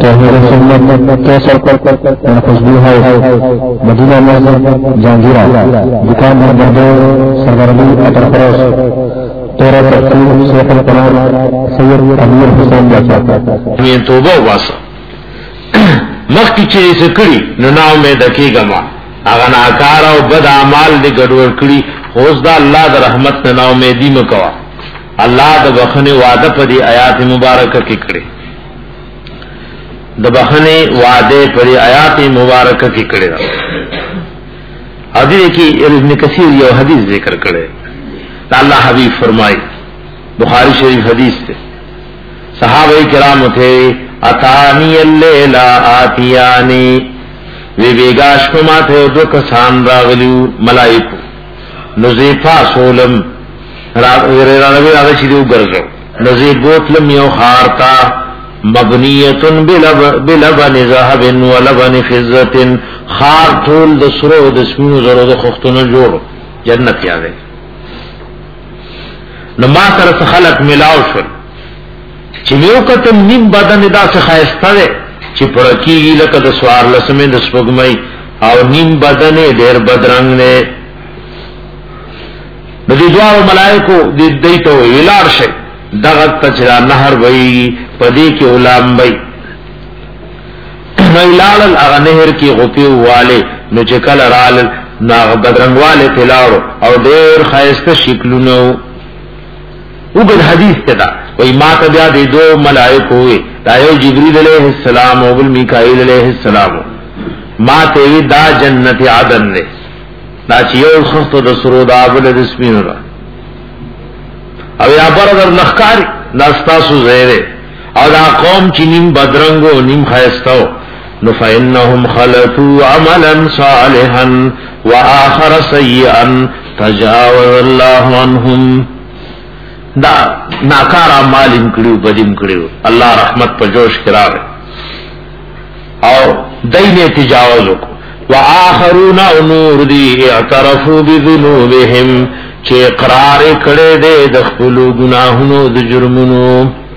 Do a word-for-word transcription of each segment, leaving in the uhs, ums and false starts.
توحید سنت کیسر پر خوشبو ہے مدینہ مسجد جہانگیرہ دکان نمبر دو سرگرمی اٹر پروس تیرہ تقسیم شیخ القرآن سید امیر حسین جاتا یہ توبہ واسا مخ کی چیز کری نناو میں دکی گما اگر ناکارا و بد اعمال دی گڑور کری خوز دا اللہ دا رحمت نناو میں دی مکوا اللہ دا بخنے وعدہ پا دی آیات مبارکہ کی کری دا بخنے وعدے پا دی آیات مبارکہ کی کری حدیث کی ابن کثیر یو حدیث ذکر کرے اللہ حبیب فرمائی بخاری شریف حدیث تھے صحابہ کرام تھے اتانی اللیلہ آتیانی وی بیگاش کما تھے دو کسان راغلیو ملائکو نزیفا سولم رانوی راغی شدیو گرزو نزیب بوتلم یو خارتا مبنیتن بلبن ذهب ولبن فضت خار طول دسرو دسمینو زرو دخختنو جوڑو جنت یادے نما سرس خلق ملاو شل چی میو کتم نیم بدن دا سے خائستہ دے چی پرکی گی لکا دا سوار لسمیں دا سپگمائی او نیم بدن دیر بدرنگ نے ندی دوار ملائکو دی دیتو ویلار شے دغت تچرا نہر بئی پدی کی علام بئی نیلالل اغا نہر کی غپیو والے نو چکل رالل ناغ بدرنگ والے تلاڑو او دیر خائستہ شکلو نو اگر حدیث کتا وی ما تبیا دی دو ملائک ہوئے دا یو جبریل علیہ السلام و بل میکائیل علیہ السلام ما تیوی دا جنت عدن دے دا چیو خست دا سرو دا بل دسمین را او یا بردر لخکاری دا ستاسو زیرے او دا قوم چی نیم بدرنگو نیم خیستو نفعنهم خلطو عملا صالحا و آخر سیئا تجاوز اللہ عنہم دا ناکار اعمال انکڑیو بدیم کڑیو اللہ رحمت پر جوش کرا رہے اور دین تجاوزو کو وآخرون نور دی اعترفو بذنوبهم چه اقرار کڑے دے دخلو گناہنو د جرمنو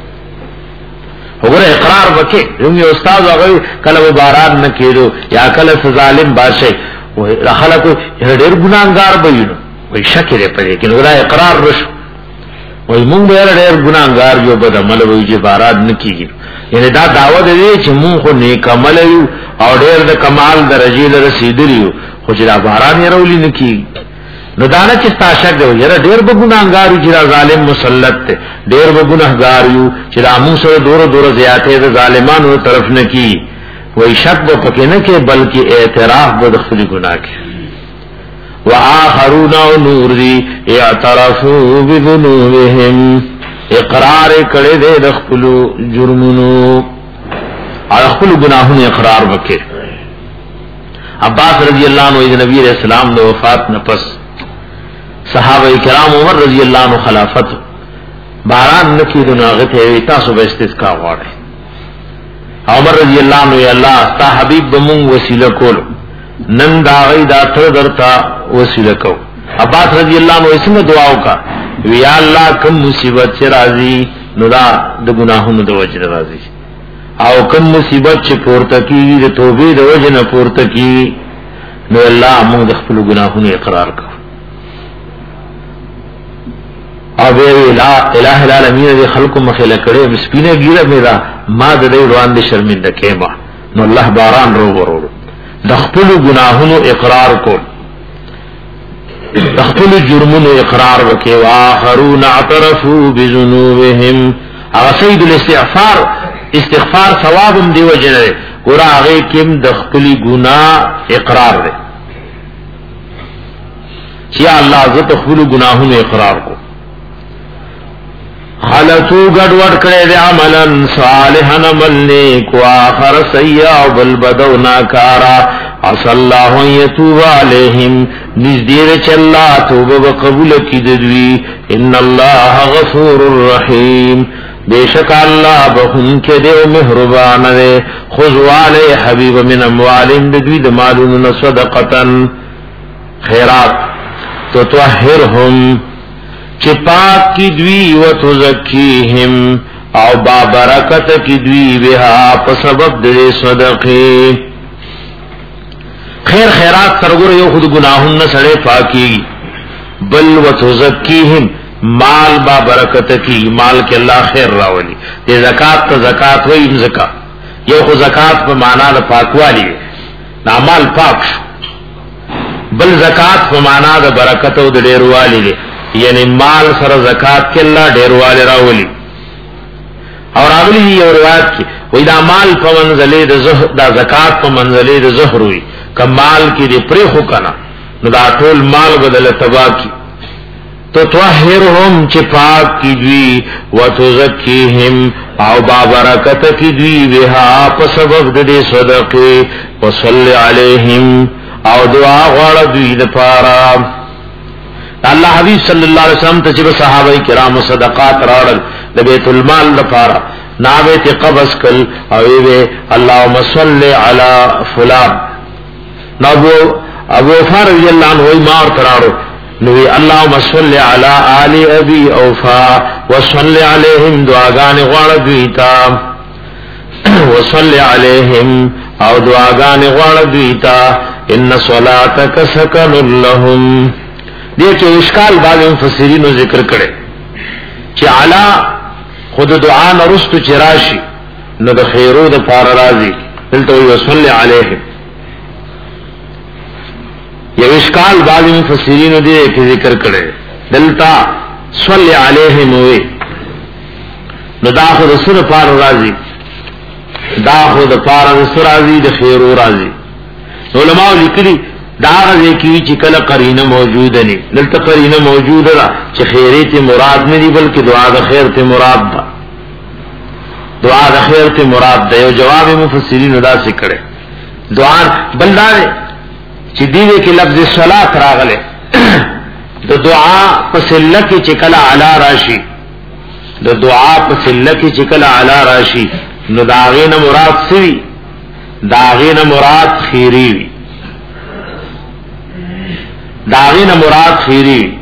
وگر اقرار بکے یونگی استاذ آگئی کل مباران نکیدو یا کل ظالم باشے خلقو دیر گناہگار بیونو وی شکر پڑے کہ نگرہ اقرار رشو وی مونگ بیر دیر گناہگار جو بد عمل وی جی باراد نکی گی یعنی دا دعوت دے چی مونگ خو نیک عمل یو او دیر دا کمال دا رجیل رسیدلیو خو چی دا باران یرولی نکی گی نو دانا چستا شک دے یرا دیر با گناہگار یو چی دا ظالم مسلط تے دیر با گناہگار یو چی دا مونگ سر دور دور زیادے دا ظالمان طرف نکی وی شک با پکے نکے بلکہ اعتراف با دخلی گناہ کے وآخرون نور دی اعترفو بذنوبهم اقرار کڑے دے دخلو جرمنو اور دخلو گناہوں اقرار بکے عباس رضی اللہ عنہ نبی علیہ السلام دے وفات نپس صحابہ کرام عمر رضی اللہ عنہ خلافت باران نکی دناغت ہے تاسو با استسقا غوڑے عمر رضی اللہ عنہ یا اللہ استا حبیب بمونگ وسیلہ کولو نن دا غی دا تر درتا وسیلہ کو عباس رضی اللہ عنہ اسم دعاو کا ویا اللہ کم مصیبت چھ رازی نو دا دا گناہون دا وجہ رازی او کم مصیبت چھ پورتا کی دا توبی دا وجہ نا پورتا کی نو اللہ مونگ دخپلو گناہون اقرار کا او بے الہ العالمین دے خلق مخیلہ کرے مسپینہ گیرہ میرا ما دا دے روان دے شرمندہ کیما نو اللہ باران رو برو دخپل گناہن اقرار کو دخپل جرمن اقرار وکے وآخرون اعترفوا بذنوبهم اغسید الاستغفار استغفار ثوابم دی وجہ گورا آگے کم دخپل گناہ اقرار دے چیا اللہ عزت دخپل گناہن اقرار کو خلطو گڑوڑ کرے دے عملا صالحا عملنے کو آخر سیاء بالبدو ناکارا عصا اللہ یتوب علیہم نزدیر چلا توبہ بقبول کی ددوی ان اللہ غفور الرحیم بے شک اللہ بخن کے دے مہربان دے خضوالے حبیب من اموالیم ددوی دمالون صدقتا خیرات تو توحرہم چپاک کی دوی و تزکیہم او با برکت کی دوی بها په سبب د صدقه خیر خیرات سرګور یو خود گناهونه سره پاکي بل وتزکیهم مال با برکت کی مال کې الله خیر راولي د زکات ته زکات وایي زکات یو خو زکات په معنا د پاکوالی نه مال پاک بل زکات په معنا د برکت او د ډیروالی دی یعنی مال سره زکات کې الله ډیروالی راولي اور اغلی یو روایت کې وای دا مال په منزله د زهر دا زکات په منزله د زهر وي کمال کې دې پرې خو کنه نو دا ټول مال بدل تبا کی تو طاهرهم چې پاک کی دوی وتزکیهم او با برکت کی دوی بها په سبب د صدقه وصلی علیهم او دعا غواړه دوی د پاره الله حبیب صلی الله علیه وسلم ته چې صحابه کرام صدقات راړل د بیت المال لپاره ناوه ته قبض کل او وی اللهم صل علی فلان نو ابو فار رضی الله عنه وی مار تراړو نو اللهم صل علی آل ابي اوفا وصل علیهم دعاګان غواړه دوی ته وصل علیهم او دعاګان غواړه دوی ته ان صلاتک سکن لهم دې کې اشکال بعض مفسرین ذکر کړي چې علا خود دعا نرستو چراشی نو د خیرو د پار راضی دلته وصل علیهم یو اشکال بعض مفسرین دې کې ذکر کړي دلته صلی علیهم وی نو دا خود سره پار راضی دا خود پار سره راضی د خیرو راضی علماء لیکلي دا غږی کی چې کله قرینه موجود نه دلته قرینه موجود ده چې خیریت مراد نه دی بلکې دعا د خیر ته مراد ده دعا د خیر ته مراد ده یو جواب مفسرین دا څه کړي دعا بلدار چې دیوه کې لفظ صلات راغله د دعا په سله کې چې کله علا راشي د دعا په سله کې چې کله علا راشي نو داغه نه مراد سوي داغه نه مراد خیری وي داغه نه مراد خیری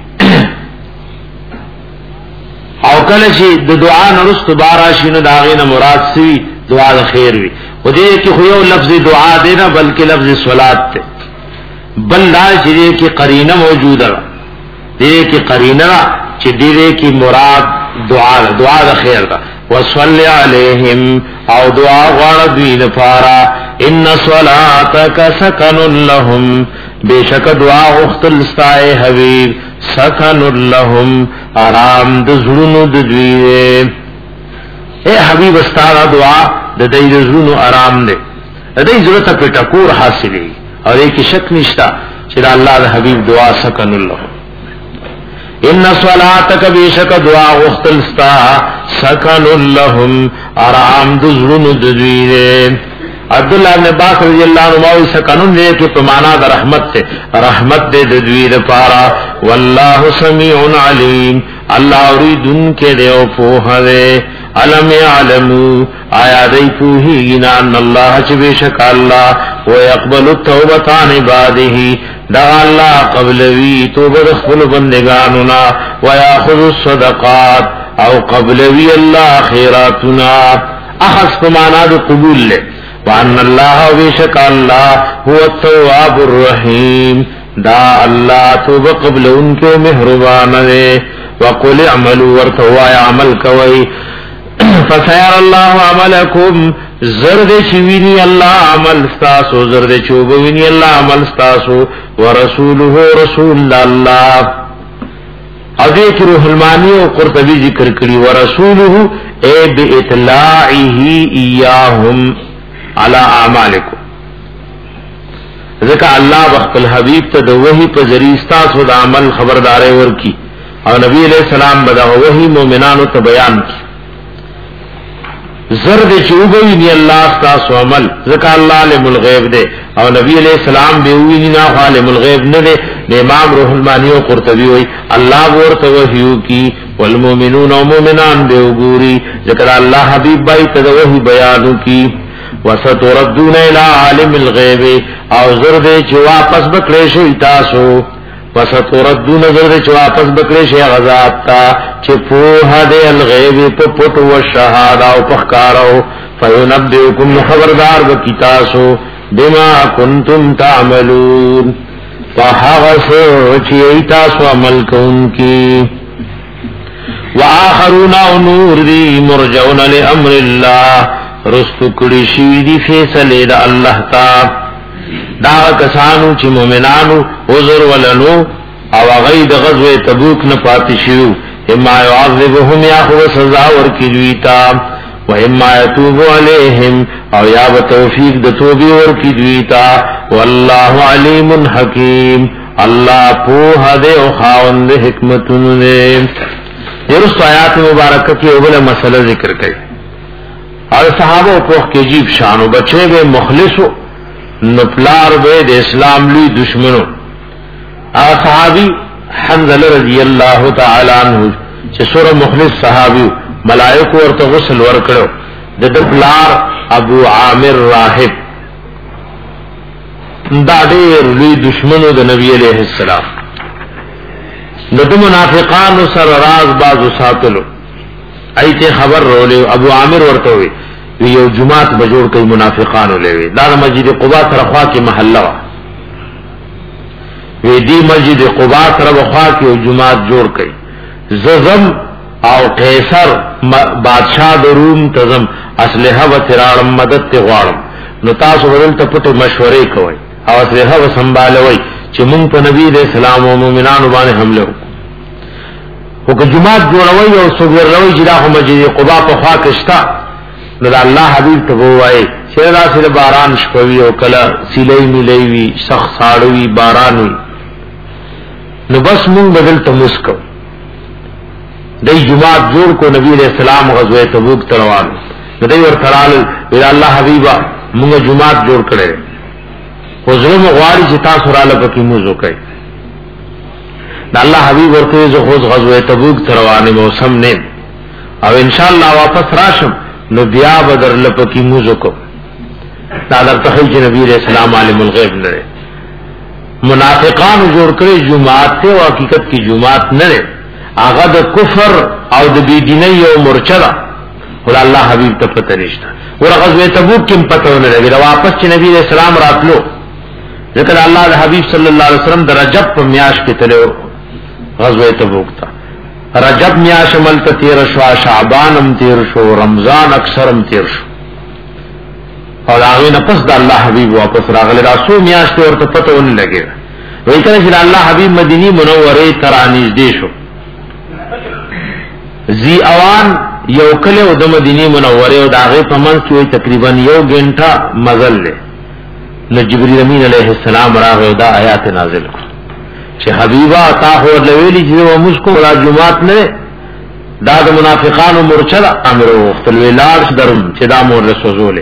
او کله چې د دعا نرست باراشي نو داغه نه مراد سوي دعا د خیر وي و دې کې خو یو لفظ دعا دی نه بلکې لفظ صلات ته بل لا چې کې قرینه موجوده دې کې قرینه چې دې کې مراد دعا دعا د خیر ده وصلی علیہم او دعا غواړه دوی لپاره ان صلاتک سکن لهم بیشک دعا غختل استای حبیب سکن لهم آرام د زړونو د دوی اے حبیب استاره دعا د دې زړونو آرام ده د دې ضرورت په ټکور حاصلې او دې کې شک نشتا چې د الله د حبیب دعا سکن لهم ان صلاتک بیشک دعا غختل استا سکن لهم آرام د زړونو د دوی عبداللہ ابن عباس رضی اللہ عنہ موی سکنن دے کہ پمانا دا رحمت سے رحمت دے ددویر پارا واللہ سمیع علیم اللہ اوریدن کے دے او پوہ دے علم علمو آیا دی پوہی گنا ان اللہ چبیشک اللہ ویقبل التوبتان عبادہی دا اللہ قبلوی توبت خبل بندگاننا ویاخذ الصدقات او قبلوی اللہ خیراتنا اخذ پمانا دا قبول لے وان اللہ ویشک اللہ هو التواب الرحیم دا اللہ توب قبل ان کے مہربان دے وقل اعملوا ورتوا عمل کوي فسير الله عملكم زرد چوینی اللہ عمل استاسو زرد چوبوینی اللہ عمل استاسو ورسوله رسول اللہ ادیک روح المانی و قرطبی ذکر کری ورسوله اے باطلاعه ایاهم علی اعمالکم ذکر اللہ وقت الحبیب تا دو وحی پا ذریستاس و دا عمل خبردارے ورکی اور نبی علیہ السلام بدا وحی مومنانو تا بیان کی زرد چوبوی نی اللہ استاس و عمل ذکر اللہ علم الغیب دے اور نبی علیہ السلام بیوی نی نا علم الغیب ندے امام روح المانی و قرطبی ہوئی اللہ ورت وحیو کی والمومنون و مومنان بیوگوری ذکر اللہ حبیب بائی تا دو وحی بیانو کی وستردون الى عالم الغیب او زرد چو واپس بکڑے شو اتاسو وستردون نظر چې واپس بکړي شي غزاد تا چې په هده الغیب په پټ او شهاده او په ښکارو فینبئکم خبردار بکی تاسو بما کنتم تعملون فحغس چی تاسو عمل کونکی وآخرون نور دی مرجعون لأمر اللہ رستو کڑی شوی دی فیصلے دا اللہ تا دا کسانو چی مومنانو عذر ولنو او غید غزو تبوک نپاتشیو اما یعذبهم یا خو سزا ورکی دویتا و اما یتوب علیہم او یا بتوفیق د توبی ورکی دویتا واللہ علیم حکیم اللہ پوہ دے او خاوند حکمتن دے درست آیات مبارکہ کی اول مسئلہ ذکر کئی اور صحابہ پوہ کے جیب شانو بچے گئے مخلصو نپلار بے دے اسلام لی دشمنو اور صحابی حنزل رضی اللہ تعالی عنہ چه سورہ مخلص صحابی ملائکو ورته غسل ورکړو د دپلار ابو عامر راهب دا ډېر لوی دشمنو د نبی علیہ السلام د منافقانو سره راز بازو ساتلو ایته خبر رولې ابو عامر ورته وی یو جمعات بجوړ کوي منافقانو لوي دا د مسجد قباء سره خوا کې محله وا وی دی مسجد قباء سره خوا کې یو جمعات جوړ کوي ززم او قیصر بادشاہ د روم تزم اسلحه و ترارم مدد ته غواړم نو تاسو ورل ته پټه مشورې کوئ او اسلحه و سنبالوي چې مونږ په نبی دې اسلام او مؤمنانو باندې حمله وکړو او که جماعت جوړوي او سوګروي چې دا مسجد قباء په خوا کې شتا نو الله حبیب ته وایي چې راسل باران شپوي او کله سیلې ملي وي سخت ساړوي باران وي نو بس مونږ بدل ته مسکو دی جماعت جوړ کو نبی علیہ السلام غزوه تبوک تروان دی ور ترال وی الله حبیبا موږ جماعت جوړ کړي خو زموږ غواړي چې تاسو را لپاره موږ وکړي د الله حبیب ورته زه خو غزوه تبوک تروانه موسم نه او ان شاء الله واپس راشم نو بیا بدر لپاره موږ وکړو دا درته چې نبی علیہ السلام عالم الغیب نه منافقان جوړ کړي جماعت ته او حقیقت کی جماعت نه آغا د کفر او د بیدینی او مرچدا ول الله حبیب ته پته نشته ور غزوه تبوک کې پته ونه لګی واپس چې نبی رسول الله راتلو ذکر الله د حبیب صلی الله علیه وسلم د رجب په میاش کې تلو غزوه تبوک ته رجب میاش مل ته تیر شو شعبان هم تیر شو رمضان اکثرم تیر شو او هغه نه پس د الله حبیب واپس راغله رسول میاش ته ورته پته ونه لګی وای کله چې الله حبیب مدینی منوره ترانیز دی شو زی اوان یو کله د مدینه منوره او داغه په منځ کې تقریبا یو غنټه مزل له نو جبرئیل امین علیہ السلام راغی دا آیات نازل چې حبیبا تا هو لویلی چې و مسکو را جمعات نه دا د منافقانو مرچدا امر وختل ویلار درم چې دا مور رسوله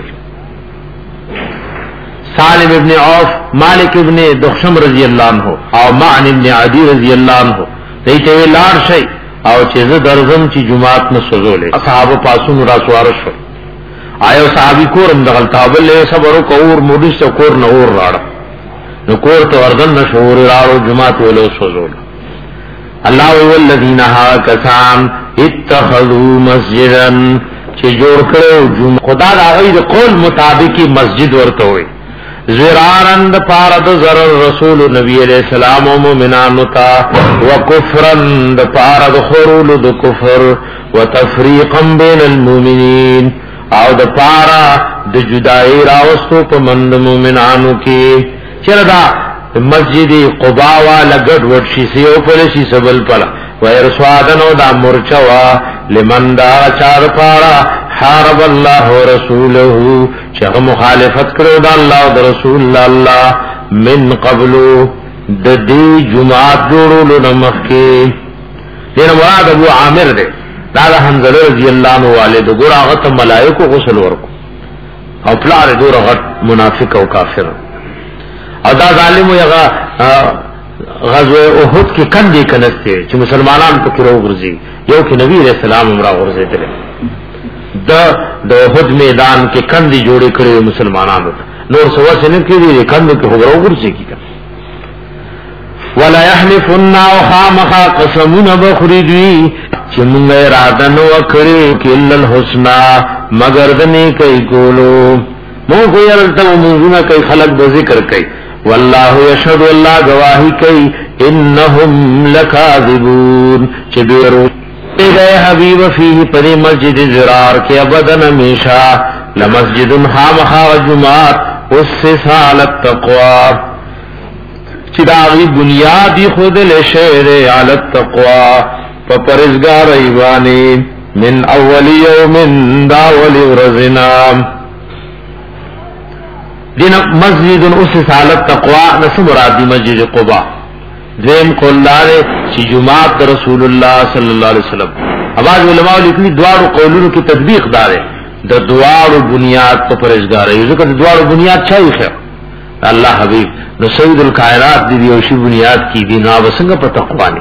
سالم ابن عوف مالک ابن دخشم رضی الله عنه او معن ابن عدی رضی الله عنه دایته ویلار شي او چې زه درځم چې جمعات نه سوزولې اصحاب پاسون را سوار شو آیو صحابي کورم دغل تابل له صبر او کور مودش کور نه اور راړ نو کور ته وردن نشور راړو جمعات ولو سوزول الله هو الذين ها کسان اتخذوا مسجدا چې جوړ کړو جمعه خدا د هغه قول مطابق مسجد ورته وي زرارن د پارد زرر رسول نبی علیہ السلام و مومنانو تا و کفرن د پارد خرول د کفر و تفریقا بین المومنین او د پارا د جدائی راوستو پا مند مومنانو کی چرا دا مسجد قباوا لگڑ وڈشی سیو پلشی سبل پلا و ارسوادنو دا مرچوا لمن دا چار پارا حارب اللہ و رسولہو چاہ مخالفت کرو دا اللہ و دا رسول اللہ من قبلو دا دی جماعت جوڑو لنمخ کی دینا مراد ابو عامر دے دا دا حنزل رضی اللہ عنہ والد گور آغت ملائکو غسل ورکو او پلار دور غٹ منافق او کافر او دا ظالم یغا غزوه احد کی کندی کنستے چی مسلمانان پا کرو غرزی یو کی نبی علیہ السلام امرا غرزی دلے دا دا احد میدان کے کندی جوڑے کرے مسلمانان نور سوا سے نکی دی کندو کی غرو غرزی کی کن ولا يحلفن وخامخا قسمون بخریدوی چې موږ اراده نو وکړو کله الحسنا مگر دنه کوي ګولو موږ یې ورته موږ کوي خلق د ذکر کوي والله يشهد الله گواہی کوي انهم لکاذبون چې بیرو اے حبیب فيه پر مسجد زرار کے ابدن ہمیشہ لمسجد خامخا جمعات اسس علی التقوی چداغی بنیادی خود لشہر علی التقوی فپرزگار ایوانی من اول یوم داول ورزنا دین مسجد اسس علی التقوی نسو مراد دی مسجد قباء دیم قولدار چی جماعت رسول اللہ صلی اللہ علیہ وسلم اباز علماء لکھنی دوارو قولونو کی تطبیق دارے دا دوارو بنیاد پا پرزگار ہے ذکر دوارو بنیاد چاہی خیر اللہ حبیب نو سید القائرات دی دیوشی بنیاد کی دی نابسنگا پا تقوانی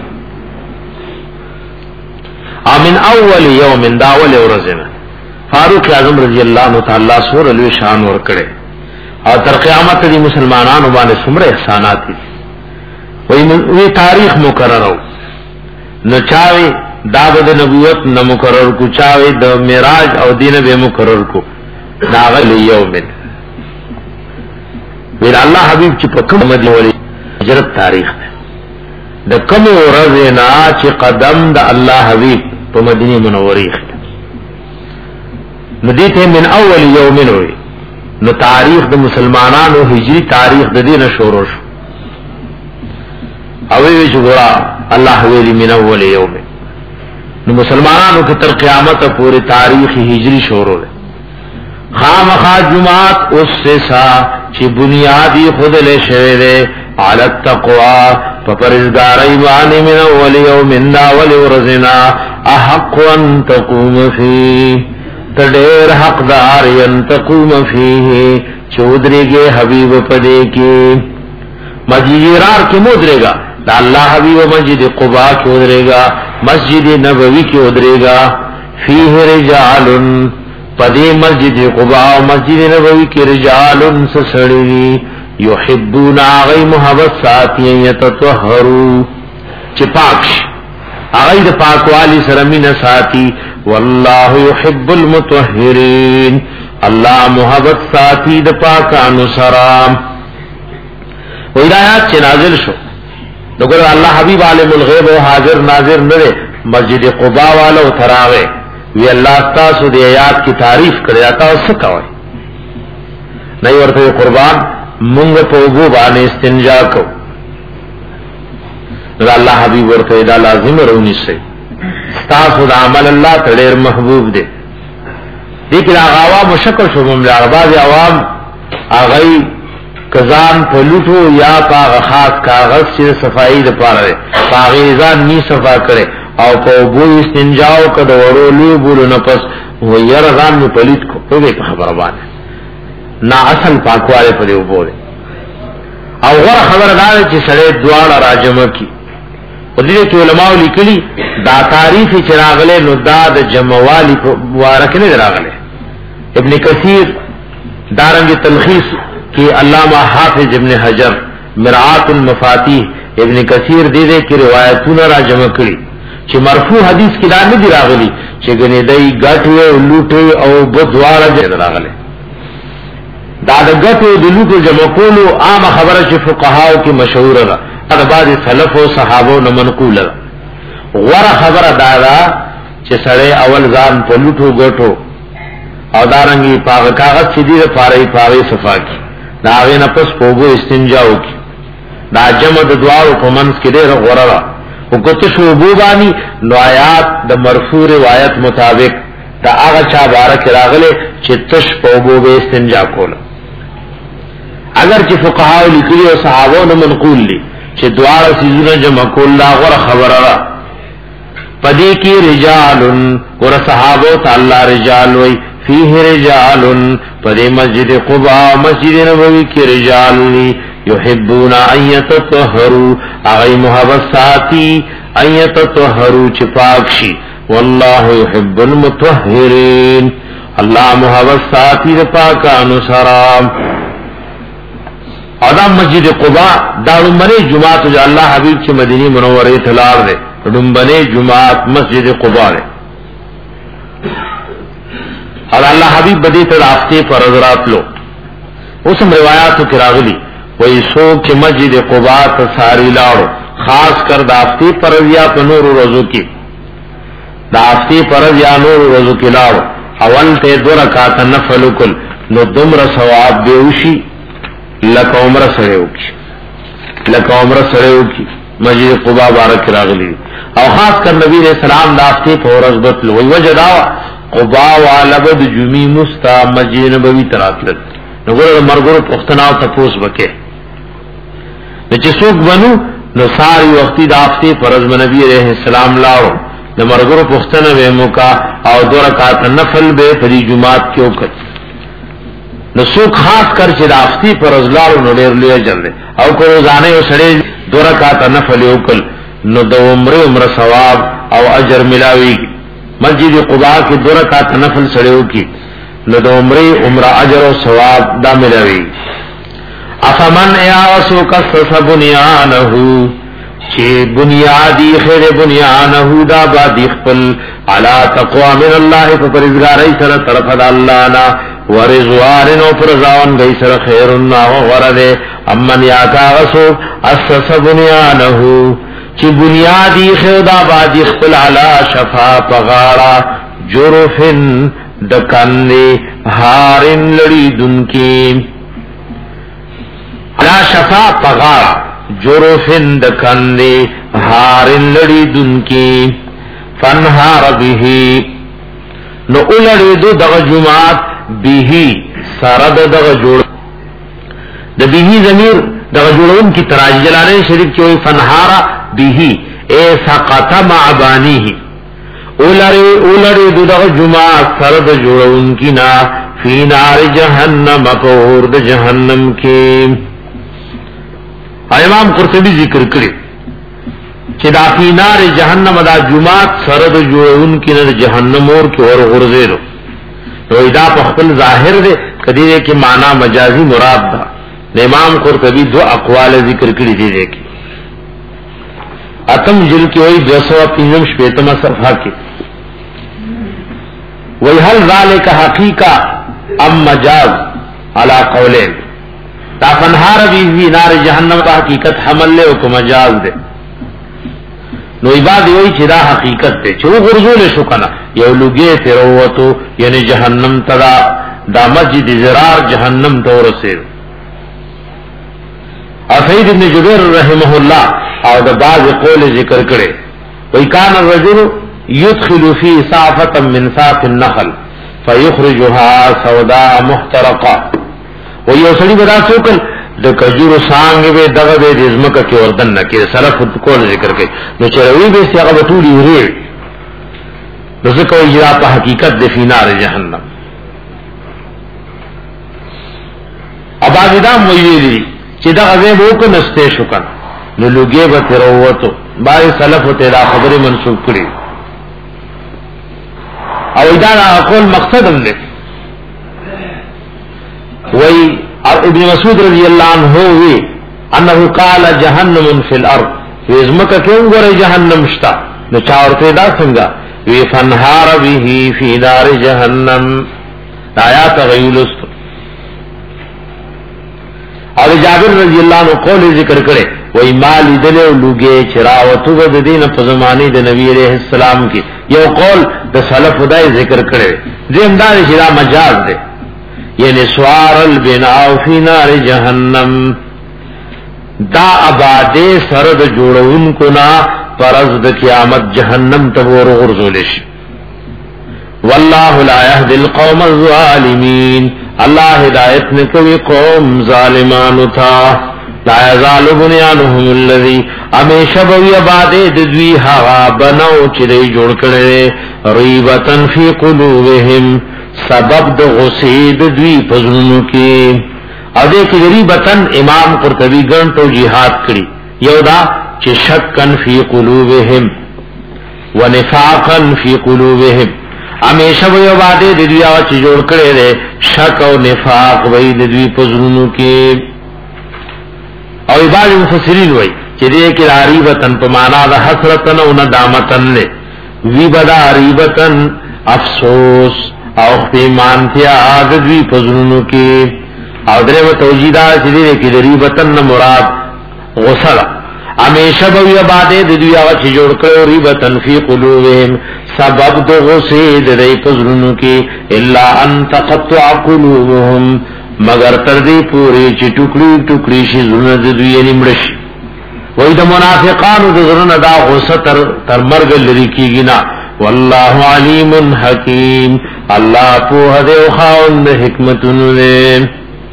آمین اول یوم داول ورزنا فاروق اعظم رضی اللہ عنہ تعالی سور علوی شان ورکڑے اور تر قیامت دی مسلمانان بانے سمر احسانات دی وی تاریخ مقرر ہو نو چاوی دعوت نبوت نہ مقرر کو چاوی د معراج او دین بے مقرر کو داغل یوم وی اللہ حبیب چ پکم مدی ولی ہجرت تاریخ د کم ورزنا چ قدم د اللہ حبیب په مدینه منوره ندیته من اول یوم وی نو تاریخ د مسلمانانو هجری تاریخ د دینه شروع شو اوی جوړا الله ویلی من اول یوم نو مسلمانانو کی تر قیامت پورے تاریخ ہجری شروع ہے خامخا جماعت اس سے سا چی بنیادی خود لے شویدے علی التقوی فپرزگار ایوانی من اول یوم داول ورزنا احق ان تقوم فی تدیر حق دار ان تقوم فی چودرے گے حبیب پدے کی مجیرار کی مدرے گا دا اللہ حبیب مسجد قباء کی ادرے گا مسجد نبوی کی ادرے گا فیہ رجال پدی مسجد قباء مسجد نبوی کی رجال سسڑی یحبون آغی محبت ساتی یتطہرو چپاکش آغی دا پاکوالی سرمین ساتی واللہ یحب المتطہرین اللہ محبت ساتی دا پاکانو سرام و ہدایات چے نازل شو نگر اللہ حبیب عالم الغیب و حاضر ناظر نرے مسجد قباء والا و تراغے وی اللہ تاسو دی آیات کی تعریف کرے آتا اس سکا ہوئی نئی ورطوی قربان منگ پوگو بانے استنجا کو نگر اللہ حبیب ورطوی دا لازم رونی سے ستاسو دا عمل اللہ تڑیر محبوب دے لیکن آغاوا مشکل شو مملے عرباز عوام آغائی کزان پلوٹو یا پاغ خاص کاغذ سے صفائی د پاره پاغیزان نی صفا کرے او په بو استنجاو کده ورولو بولو نفس و يرغان می پلیت کو په خبره باندې نا اصل پاکواله په دی وبوله او غره خبره دا چې سړی دواړه راجمه کی په دې کې علماء لیکلي دا تعریف چراغله نو دا د جموالی مبارک نه راغله ابن کثیر دارنګ تلخیص کہ علامہ حافظ ابن حجر مرعات المفاتیح ابن کثیر دے دے کی روایتون را جمع کری چی مرفوع حدیث کی دار ندی راغلی چی گنی دی گٹوے لوٹے او بدوارا جن راغلے داد گٹوے دی لوٹو جمع کولو عام خبر چی فقہاو کی مشہور را بعد سلف و صحابو نمنقول را غور خبر دادا چی سڑے اول زان پا لوٹو گٹو او دارنگی پاغ کاغذ چی دیر پارای پاغی صفا کی دا آغی نپس پوگو استنجاو کی دا جمع دا دوارو پا منس کی دیر غرارا وکتش وبوبانی نو آیات دا مرفوع روایت مطابق دا آغا چا بارک راغلے چی تش پوگو بے استنجا کولا اگر چی فقہاو لکلی و صحابو نمنقول لی چی دوارا سیزون جمع کول دا غر خبرارا پدی کی رجالن ور صحابو تا اللہ رجال وی فیہ رجال پدی مسجد قباء مسجد نبوی کی رجال یحبون ان یتطہروا اغی محبت ساتی ان یتطہروا چپاکشی واللہ یحب المطہرین اللہ محبت ساتی پاکانو سرام او دا مسجد قباء دا دنبنی جماعت جو اللہ حبیب چی مدینی منوری تلار دے دنبنی جماعت مسجد قباء دے اور اللہ حبیب بدی تدافتے پر حضرات لو اسم روایاتو کراغلی وی سوک چی مسجد قباء تساری لارو خاص کر دافتی پر یا نور رضو کی دافتی پر یا نور رضو کی لارو اول تے دو رکعت نفل کل نو دمر ثواب بیوشی لکا عمر سڑیو کی لکا عمر سڑیو کی مسجد قباء بارک راغلی او خاص کر نبی علیہ السلام دافتی پر رغبت لو وی وجہ داوا قباء والبد جمی مستا مسجد نبوی تراتلت نگوڑا مرگوڑ پختناو تپوس بکے نچے سوک بنو نو ساری وقتی دافتی پر رضم نبی علیہ السلام لاو نو مرگوڑ پختن بے موکا او دو رکعت نفل بے پری جماعت کیوں کر نو سوک خاص کر چی دافتی پر ازلارو نو لیر لیا جل دے او کو روزانے و سڑے دو رکعت نفل اوکل نو دو عمر عمر ثواب او اجر ملاوی گی مسجد قباء کی دو رکعت نفل سڑے اوکی نو دو عمر عمر اجر و ثواب دا ملاوی گی افمن اعاسو کسس بنیانہو چی بنیادی خیر بنیانہو دا با دیخپل علا تقوی من اللہ فپرزگاری سر طرف دا اللہ نا ورزوان و پرزاون گئی سر خیرنا و غردے امن یاکا غسو اسس بنیانہو چی بنیادی خیر دا با دیخپل علا شفا پغارا جرفن دکندے ہارن لڑی دنکی علا شفا پغارا جرفن دکندے ہارن لڑی دنکی فنہار بیہی نو اولڑی دو دغ جماعت بیہی سرد دغ جوڑ دا بیہی ضمیر دغ جوڑون کی تراج جلانے شریف چوئی فنہارا بیہی اے سقط معبانیہی اولڑی اولڑی دو دغ جماعت سرد جوڑون کی نا فی نار جہنم پورد جہنم کی امام قرطبی ذکر کرے چې دا فی نار جہنم دا جماعت سرد جوړون کې نه جهنم اور کې اور غرزیرو نو دا په خپل ظاهر دے کدی دے کې معنی مجازی مراد دا امام قرطبی دو اقوال ذکر کړي دي دے کې اتم جل کې وای دو سو پنځم شپږم صفحه کې وای هل ذالک حقیقه ام مجاز علی قولین تا فنہار بی نار جہنم کا حقیقت حمل لے او کو مجاز دے نو عباد وی چې دا حقیقت دے چې غرزول شو کنا یو لوګي تیروتو یعنی جہنم تدا دا مسجد زرار جہنم تورسه او سید ابن جبیر رحمه الله او دا بعض قول ذکر کړي وی کان الرجل يدخل في صافه من صاف النخل فيخرجها سوداء محترقه و یو سړي بدا څوکل د کجورو سانګ به دغه به دزمکه کې وردن نه کې سلف کول ذکر کوي نو چروي به څنګه بتولي وری نو څه کوي یا په حقیقت د فینار جهنم اباذدا مویلی چې دغه به وو کو نسته شو کنه نو لوګي به تروتو بای سلف ته دا خبره منسوب کړي او دا اقول مقصد هم دی وی ابن مسعود رضی اللہ عنہ ہوئی انہو قال جہنم فی الارض ویزمکہ کیوں گوری جہنم شتا نچاورتے دا سنگا وی فنہار بیہی فی دار جہنم آیات غیولست اور جابر رضی اللہ عنہ قول ذکر کرے وی مالی دلے لوگے چراوتو با دین پزمانی دا نبی علیہ السلام کی یو قول دا صلف دائی ذکر کرے دیم دار شرا مجاز دے یعنی سوار البناء فی نار جہنم دا آبادے سرد جوڑون کنا پرز دا قیامت جہنم تبور غرزولش واللہ لا یهدی القوم الظالمین اللہ ہدایت نے کوئی قوم ظالمان تھا لا یزال بنیانهم الذی امیشہ بوی آبادے ددوی ہوا بناو چرے جوڑ کرے ریبتن فی قلوبہم سبب د غسید دوی پزنو کی او دے کی غریبتن امام قرطبی گن توجیحات کری یو دا چی شکن فی قلوبہم و نفاقن فی قلوبہم امیشہ وی عبادے دوی آوہ چی جوڑ کرے دے شک و نفاق وی دوی پزنو کی او بعض مفسرین وایي چې دې کې عریبتن په معنا د حسرتن او ندامتن له وی بدا عریبتن افسوس او پیمانتیا عادوی پزنونو کې او درې توجیدا چې دې کې ریبتن مراد غسل همیشه به عبادت د دوی هغه چې جوړ کړو ریبتن فی قلوبهم سبب د غصې د دې پزنونو کې الا ان تقطع قلوبهم مگر تر دې پوری چې ټوکړي ټوکړي شي زونه د دوی یې مړش وای د منافقانو د زړه دا غصه تر تر مرګ لري کیږي نه والله علیم حکیم الله په دې او خاوند حکمتونو دې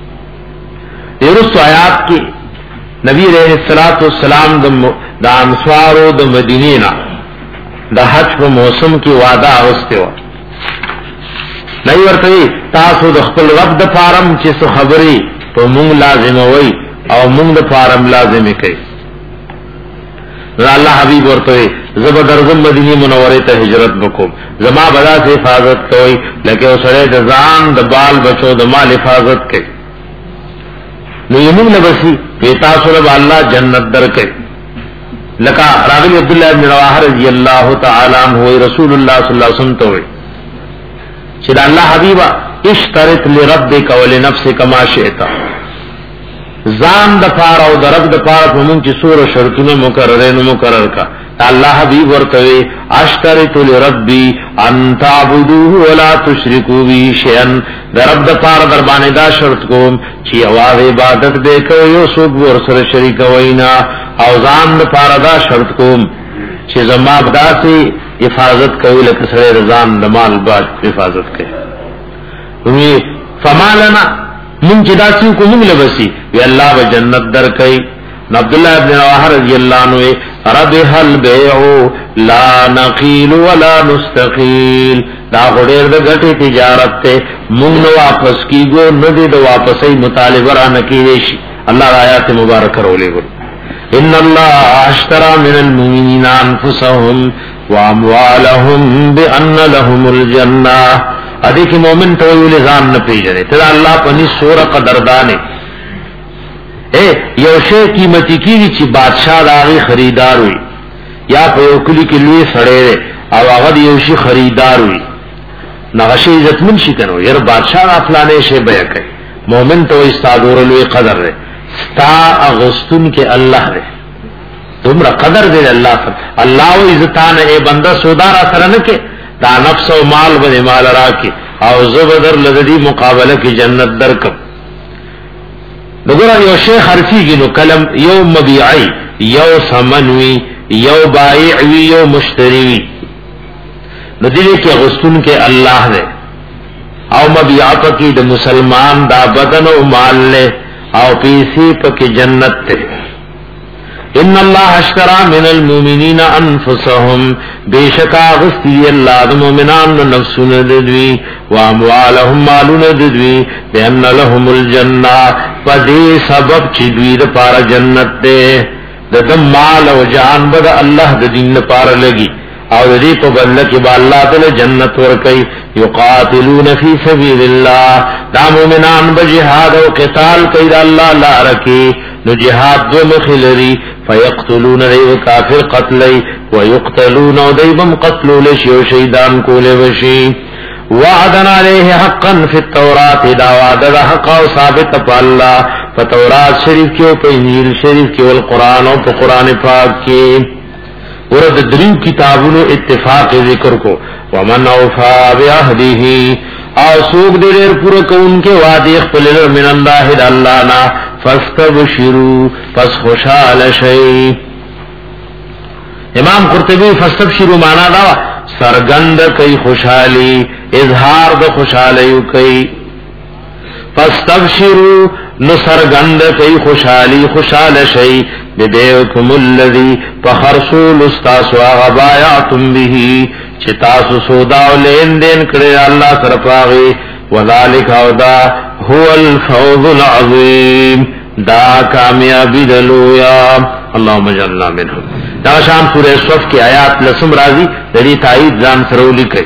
یرس آیات کې نبی علیہ الصلوۃ والسلام د انصارو د مدینې نه د حج په موسم کې وعده اوسته و نه ورته تاسو د خپل رب د فارم چې څه خبري په مونږ لازم وای او مونږ د فارم لازم کوي الله حبیب ورته زبردرزم مدینه منوره ته هجرت وکوم زما بدا سے حفاظت کوي لکه اوسره د ځان د بال بچو د مال حفاظت کوي نو یمون لبسی پیتا سره الله جنت درکې لکه راغلی عبد الله بن رواحه رضی الله تعالی عنہ رسول الله صلی الله علیه وسلم ته وي چې الله حبیبا اشترط لربک ولنفسک ما شئت ځان د پاره او درب د پاره په مونږ چې سور شرطونه مقرره نو مقرر کا الله حبیب ورته اشترط لربی ان تعبدوه ولا تشركوا به شيئا درب د پاره در باندې دا شرط کوم چې اواز عبادت دې کوي او څوک ور سره شریک وینا او ځان د پاره دا شرط کوم چې زما بداسي حفاظت کوي لکه سره رضان د مال باج حفاظت کوي وی فمالنا من جدا سو کو موږ لبسي وی الله و جنت در کوي عبد الله ابن رواحه رضی الله عنه ربح البيع لا نقيل ولا نستقيل دا غډیر د غټي تجارت ته موږ نو واپس کیګو نه دي د واپسې مطالبه را نکیږي شي الله آیات مبارکه رولې ګل ان الله اشترى من المؤمنين انفسهم واموالهم بان لهم الجنه ادي کی مومن ته ویل ځان نه پیژني ته الله پني سوره قدردانه اے یو شی قیمتي کیږي چې بادشاہ داغي خریدار وي یا په یو کلی کې لوی سړی او هغه یو شی خریدار وي نغشي عزت من شي کنو یره بادشاہ افلانې شی بیا کوي مومن ته استادور لوی قدر ده ستا اغستون کې الله ده تمرا قدر دې الله سره الله او عزتانه اے بندا سودا را سره نه کې دا نفس او مال باندې مال راکې او زبدر لذي مقابله کې جنت درکم دغه یو شی خرڅيږي نو کلم یو مبيعي یو ثمنوي یو بائع وی یو مشتری وی نو دې کې غستون کې الله دې او مبيعات کې د مسلمان دا بدن او مال له او پیسې پکې جنت ته ان الله اشترى من المؤمنين انفسهم بشکا غستی الله د مؤمنانو نفسونه دوی و اموالهم مالون دوی بان لهم الجنه فدی سبب چې دوی د پاره جنت ده د مال او جان بد الله د دین لپاره لګي او دې په بدل کې به الله تعالی جنت ورکړي یقاتلون فی سبیل الله دا مؤمنان به جهاد او قتال کوي د الله لپاره کې نو جهاد دو مخلری فیقتلون ریو کافر قتلی ویقتلون او دیبم قتلو لشی و شیدان کولے وشی وعدنا علیہ حقا فی التورات دا وعدد حقا و ثابت پا اللہ پا تورات شریف کی و پا انجیل شریف کی والقرآن و پا قرآن پاک کی ورد دریو کتابونو اتفاق ذکر کو ومن اوفا بیاہدیہی او سوک دیر پورا کون کے وعدی اخپلر من اللہ دا اللہ نا فاستبشروا پس خوشحال شئی امام قرطبی فاستبشروا مانا دا سرگند کئی خوشحالی اظہار دا خوشحالیو کئی فاستبشروا نسرگند کئی خوشحالی خوشحال شئی ببیعکم اللذی فخرسول استاسو آغبایعتم بہی چتاسو سوداو لین دین کرے اللہ سرپاغی وذالک او دا هو الفوز العظیم دا کامیابی دلویا اللهم اجعلنا منهم دا شام سورہ صف کی آیات لسم راضی دلی تائید زان سرولی کئی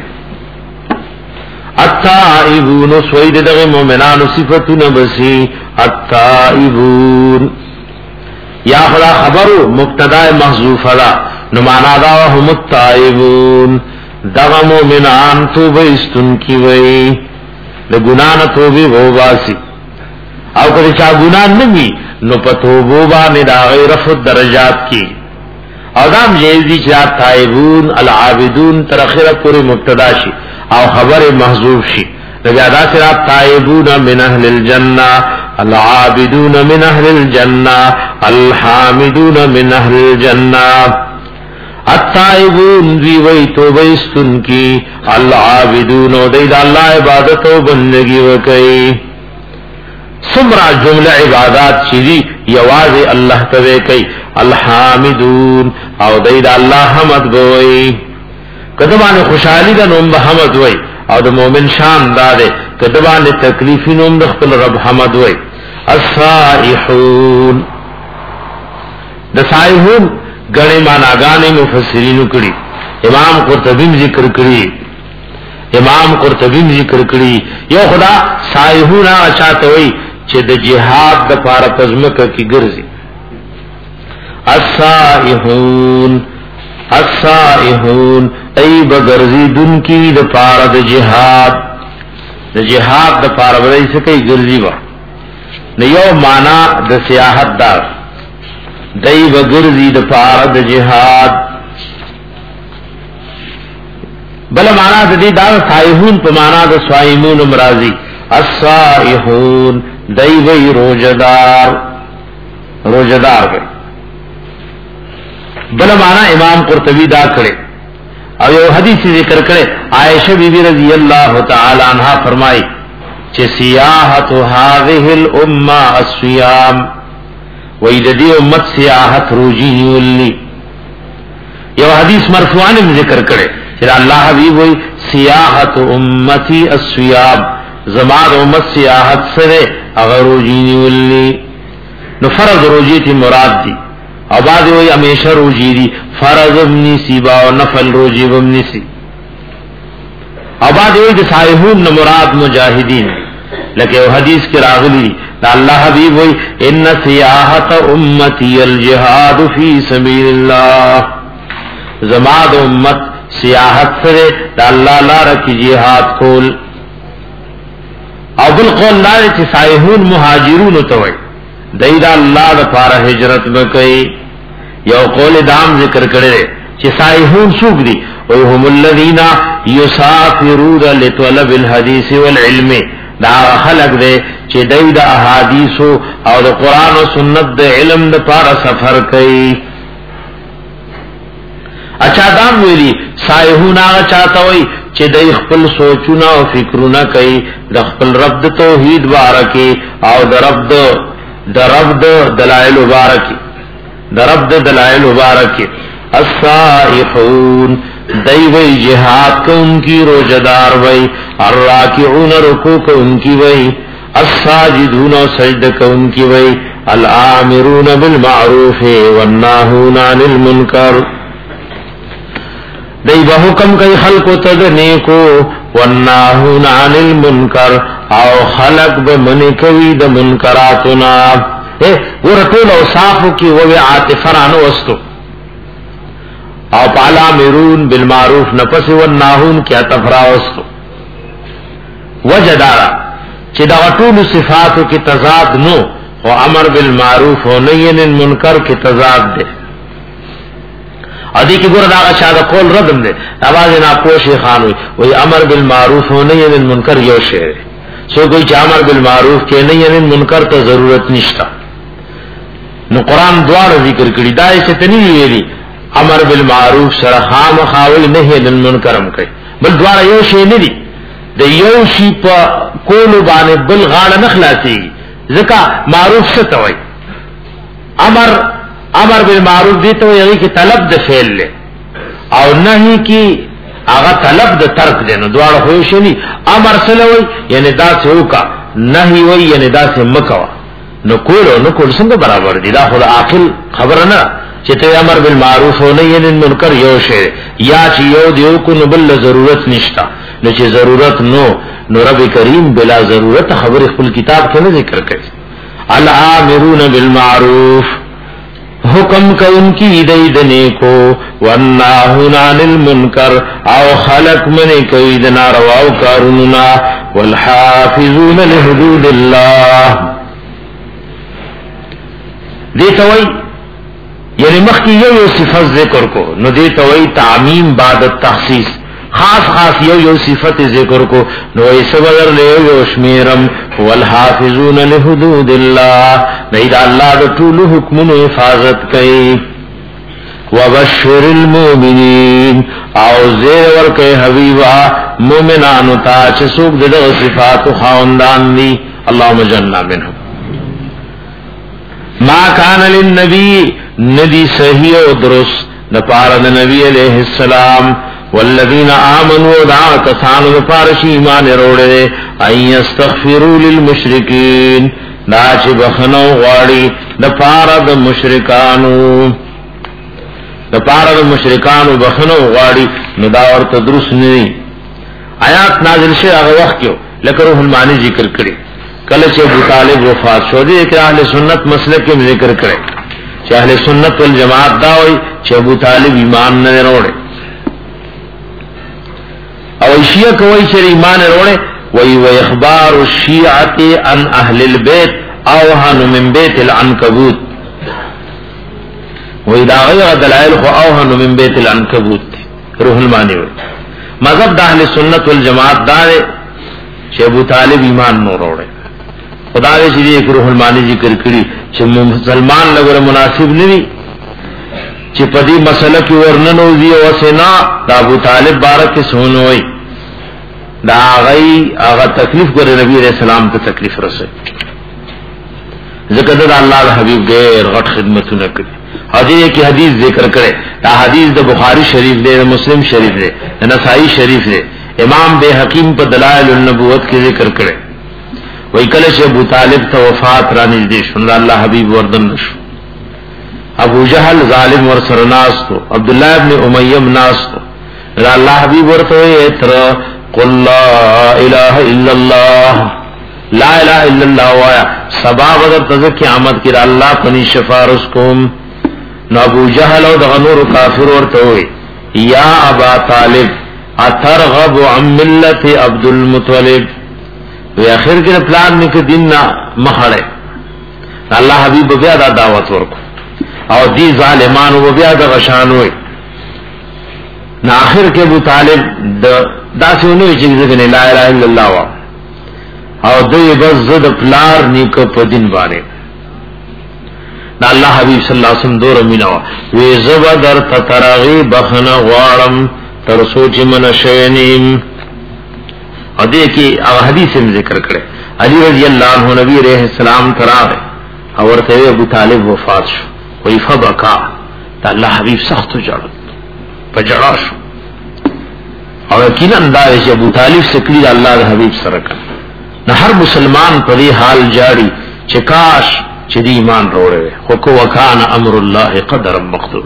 التائبون سوید دغی مومنان صفتون بسی التائبون یا خدا خبرو مبتدا محذوف لا نو معنا دا هم التائبون دغه مومنان توبه استون کی وای د ګنا نه توبه وباسي او کله چا ګنا نه وي نو په توبه باندې دا غیر رفع درجات کی اذام جیزی چا تائبون العابدون تر اخره پوری مبتدا شي او خبر محذوف شي رجادا سرا تائبون من اهل الجنه العابدون من اهل الجنه الحامدون من اهل الجنه التائبون دی وی توبه استن کی العابدون او دید اللہ عبادت و بندگی وکئی سمرا جملہ عبادات چیزی یواز اللہ تبے کئی الحامدون او دید اللہ حمد بوئی کدبان خوشحالی دا نوم بحمد وئی او دا مومن شان دادے کدبان تکلیفی نوم دخل رب حمد وئی السائحون دا سائحون گنے معناگانے مفسرینو کړي امام قرطبی ذکر کړي امام قرطبی ذکر کړي یو خدا سائحون اچاته وي چې د جهاد د پاره پزمکه کی ګرځي السائحون السائحون ای بغرزی دن کی د پاره د جهاد د جهاد د پاره ولای سکی ګرځي وا نه یو معنا د سیاحت دار دای وګرځي د پاره د جهاد بل معنا د دې دا سائحون په معنا د صائمون مرضی الصائحون دای وی روزدار روزدار وي بل معنا امام قرطبی دا کړي او یو حدیث ذکر کړي عائشہ بی بی رضی اللہ تعالی عنہا فرمائی چې سیاحت هذه الامه الصيام ویددی امت سیاحت روجی نیولی یو حدیث مرفوعان ذکر کرے کہ اللہ حبیب وی سیاحت امتی السیاب زمان امت سیاحت سرے اگر روجی نیولی نو فرض روجی تی مراد دی عباد وی امیشہ روجی دی فرض امنی سی با و نفل روجی امنی سی عباد وی دسائحون مراد مجاہدین لیکن وہ حدیث کی راغلی اللہ حبیب ہوئی ان سیاحت امتی الجہاد فی سبیل اللہ زماد امت سیاحت سے اللہ لارہ کی جہاد کول او بالقول لارہ چی سائحون مہاجرون توئی دیدہ اللہ دفارہ ہجرت بکئی یو قول دام ذکر کرے چی سائحون سوک دی ویہم الذین یسافرون لطلب الحدیث والعلم دا خلق دے چې دای د احادیثو او د قران او سنت د علم د پاره سفر کوي اچھا دام ویلی سائحون هغه چاته وي چې د خپل سوچونه او فکرونه کوي د خپل رب د توحید بارکه او د رب د رب د دلائل مبارکه د رب د دلائل مبارکه السائحون دای وی جہاد کو ان کی روزدار وی الراکعون رکوع کو ان کی وی الساجدون سجدہ کو ان کی وی الامرون بالمعروف والناهون عن المنکر دای به حکم کوي خلق ته نیکو والناهون عن المنکر او خلق به من کوي د منکراتنا اے ورته لو صافو کی و عاطفرانو وستو او پالا مرون بالمعروف نفس والناهون کیا تفراوستو وجدارا چې دا ټول صفاتو کې تضاد نو او امر بالمعروف او نهی عن المنکر کې تضاد ده ادي کې ګور دا شاده کول ردم ده اواز نه پوښي خانوي وای امر بالمعروف او نهی عن المنکر یو شی سو کوئی چې امر بالمعروف کې نهی عن المنکر ته ضرورت نشتا نو قران دوار ذکر کړی دا یې ته نه ویلي امر بالمعروف سره خام خاول نهی عن المنکر هم کوي بل دوار یو شی نه دي د یو شی په کول باندې بل غاړه نه خلاصي ځکه معروف څه ته وای امر امر بالمعروف دي ته یوه کی طلب د فعل له او نهی کی هغه طلب د ترک دینو دواړه خو شي نه امر سره وای یعنی دا څه وکا نهی وای یعنی دا څه مکوا نو کول نو کول څنګه برابر دي دا خو عاقل خبر نه چې ته امر بالمعروف او نهی عن المنکر یو شی یا چې یو دیو کو نو بل ضرورت نشتا نو چې ضرورت نو نو رب کریم بلا ضرورت خبر خپل کتاب کې نه ذکر کوي الامرون بالمعروف حکم کا ان کی دیدنے کو والناہون عن المنکر او خلق من کوید نارواو کارننا والحافظون لحدود اللہ دیتوئی یعنی مخی یو یو صفت ذکر کو نو دیتوئی تعمیم بعد التخصیص خاص خاص یو یو صفت ذکر کو نو ایسا بدر لے یو شمیرم والحافظون لحدود اللہ نید اللہ دا طول حکمن حفاظت کئی وبشر المومنین او زیر ورکے حبیبا مومنانو تا چسوک ددغ صفات خاندان دی اللہم جننا منہم ما کان للنبی ندی صحیح و درست نپارد نبی علیہ السلام والذین آمنوا دعا کسانو نپارش ایمان روڑے ان یستغفروا للمشرکین ناچ بخنو غاڑی نپارد مشرکانو نپارد مشرکانو بخنو غاڑی نداور تدرس نہیں آیات نازل سے آغا وقت کیو لکر روح المانی ذکر کرے کل چه ابو طالب وفات شو دی کہ اہل سنت مسلک کے ذکر کرے چه اہل سنت والجماعت داوئی چه ابو طالب ایمان نہ روڑے او شیعہ کوئی چه ایمان روڑے وی و اخبار الشیعت ان اہل البیت اوہن من بیت العنکبوت وی دا غیر دلائل خو اوہن من بیت العنکبوت روح المانی وی مذہب دا اہل سنت والجماعت دارے چه ابو طالب ایمان نہ روڑے خدا دے چیزی ایک روح المانی ذکر کری چھ مسلمان لگر مناسب نہیں چھ پدی مسئلہ کی ورننوزی وسنا دا ابو طالب بارک کے سونوئی دا آغای آغا تکلیف کرے نبی علیہ السلام تا تکلیف رسے ذکر دا اللہ دا حبیب غیر غٹ خدمتو نکری حدیث کی حدیث ذکر کرے دا حدیث دا بخاری شریف دے دا مسلم شریف دے دا نسائی شریف دے امام بے حکیم پر دلائل النبوت کی ذکر کرے وی کلش ابو طالب تا وفات رانیز دیش انہا اللہ حبیب وردن نشو ابو جہل ظالم ورسر ناس تو عبداللہ ابن امیم ناس تو انہا اللہ حبیب ورطوئے اتر قل لا الہ الا اللہ لا الہ الا اللہ وایا سباب اگر تذک قیامت کی اللہ پنی شفارس کم نو ابو جہل و دغنور کافر ورطوئے یا ابا طالب اترغب عن ملت عبد المطلب وی آخر کے پلان میں کہ دن نہ مخڑے اللہ حبیب بیا دا دعوت ورکو اور دی ظالمان و بیا دا غشان ہوئی نہ آخر کے ابو طالب دا, دا سے انہوں چیز کہ لا الہ الا اللہ وا اور دوی بس زد پلار نیکو پا دن بانے نہ اللہ حبیب صلی اللہ علیہ وسلم دور امینہ وا وی زبدر تترغی بخن غارم تر سوچ من شینیم اور دیکھیں حدیث میں ذکر کرے علی رضی اللہ عنہ نبی علیہ السلام تراغے اور تیوے ابو طالب وفات شو وی فبکا تا اللہ حبیب سخت جڑت پجڑا شو اور یقین انداز ابو طالب سکلی اللہ حبیب سرکا نہ ہر مسلمان پر یہ حال جاری چکاش چدی ایمان روڑے خو وکان امر اللہ قدر مقدور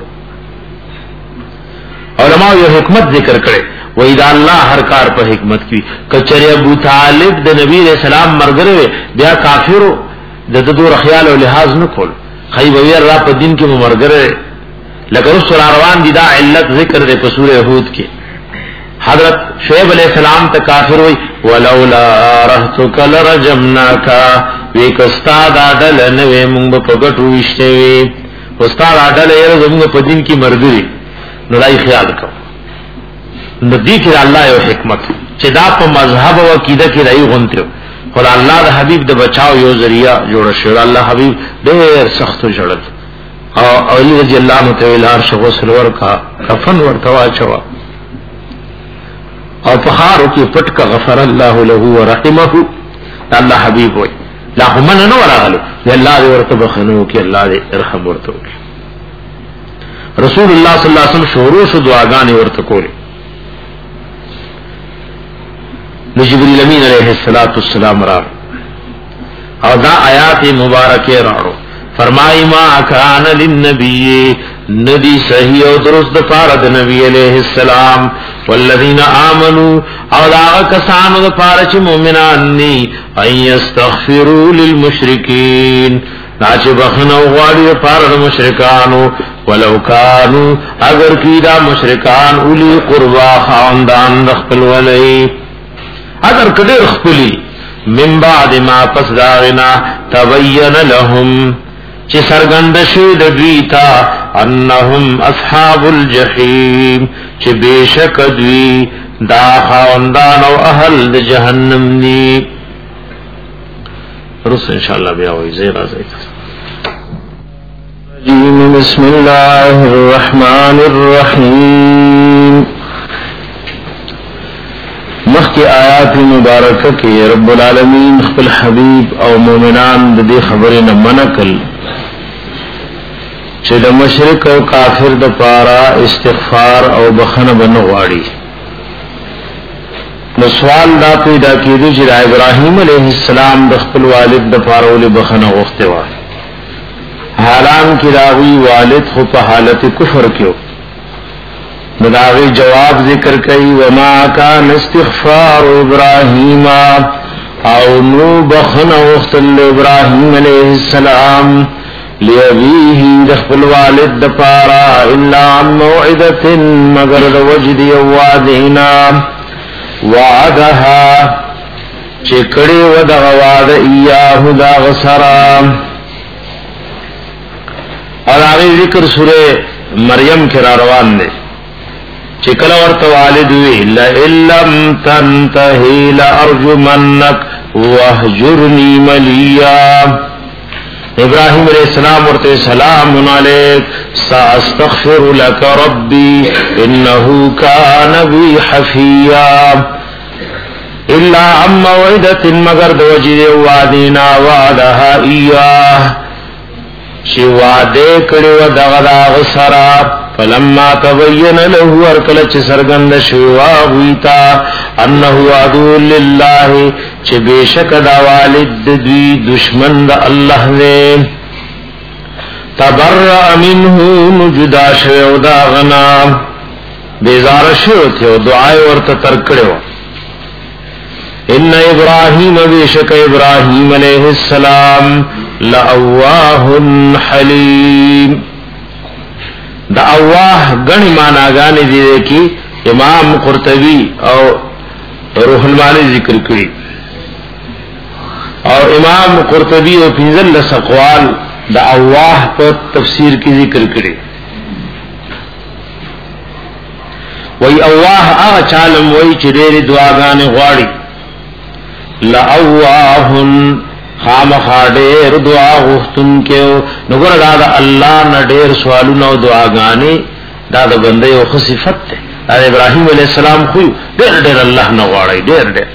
علماء یہ حکمت ذکر کرے وَإِذَا اللہ ہر کار پر حکمت کی کچرے ابو طالب دا نبی علیہ السلام مرگرے بیا کافرو دا دو رخیال و لحاظ نکول خیب ویر را پا دن کی مرگرے لکہ رسول آروان دی دا علت ذکر دے پا سورہ حود کی حضرت شعیب علیہ السلام تا کافر ہوئی وَلَوْلَا رَحْتُكَ لَرَجَمْنَاكَ ویک استاد آدل نوے منگ با پگٹو وشتے وی استاد آدل ایرز منگ پا دن کی مرگری نرائی خیال کرو ندی کی اللہ یو حکمت چه دا پا مذہب و عقیدہ کی رئی غنتیو خلا اللہ دا حبیب دا بچاو یو ذریعہ جوڑا شیر اللہ حبیب دیر سخت و جڑت اور علی رضی اللہ عنہ تیویلار شغو سلور کا کفن ورطوا چوا اور پخارو کی پٹ کا غفر اللہ لہو و رحمہ اللہ حبیب ہوئی لاہو من نو راغلو اللہ دے ورطب خنو کی اللہ دے ارحم ورطو کی رسول اللہ صلی اللہ علیہ وسلم شوروش و دعاگانی ورطکولی جبریل امین علیہ الصلوۃ والسلام را اور دا آیات مبارکہ راڑو فرمائی ما کان للنبی ندی صحیح او درست د پاره د نبی علیہ السلام والذین آمنوا او دا کسانو د پاره چې مؤمنان ني ان یستغفروا للمشرکین ناچ بخنو غواړي پاره د مشرکانو ولو کانوا اگر کی دا مشرکان اولی قربا خاندان خپل ولی اگر کډیر خپلی من بعد ما پس داغنا تبین لهم چه سرگند شد دویتا انهم اصحاب الجحیم چه بیشک دوی دا خاندان و اهل جهنم دی رس انشاءاللہ بیاوئی زیر آزائی بسم اللہ الرحمن الرحیم مخی آیات مبارکہ کی رب العالمین خپل حبیب او مومنان د دې خبرې نه منکل چې د مشرک او کافر د پارا استغفار او بخنه بنغواړي نو سوال دا پیدا کیږي چې ابراهیم علیه السلام د خپل والد د پاره ول بخنه غوښته و حالان کې راوی والد خو په حالت کفر کې مداوی جواب ذکر کئی وما کان استغفار ابراہیم او نو بخن وختل ابراہیم علیہ السلام لیبیہ دخل والد دپارا الا عن موعدت مگر وجد یوادینا وعدها چکڑی ودغواد ایاہ دا غسرام اور آگئی ذکر سورہ مریم کرا روان دے چکل ورت والد وی لئلم تنتہی لارجمنک وحجرنی ملیا ابراہیم علیہ السلام ورت سلام علیک ساستغفر لک ربی انہو کان بی حفیا الا عم موعدت مگر دوجد وعدینا وعدها ایاہ چی وعدے کڑی و دغدا غسرا فلما تبین له ورکل چ سرگند شوا ہویتا انه عدو للہ چ بیشک دا والد دی دشمن دا اللہ نے تبرأ منه نجدا شو دا غنا بیزار شو تھے دعائے ورت ترکڑو ان ابراہیم بیشک ابراہیم علیہ السلام لأواہ حلیم دا اواہ گنی معناگانی دیدے کی امام قرطبی او روح المانی ذکر کری اور امام قرطبی او پینزل سقوال دا اواہ پر تفسیر کی ذکر کری وی اواہ آغا چالم وی چریر دعاگانی غواری لأواہن خامخا ډېر دعا غوښتون کې نګور دا د الله نه ډېر سوالونه او دعاګانې دا د بنده یو خصيفت ده دا ابراهيم عليه السلام خو ډېر ډېر الله نه غواړي ډېر ډېر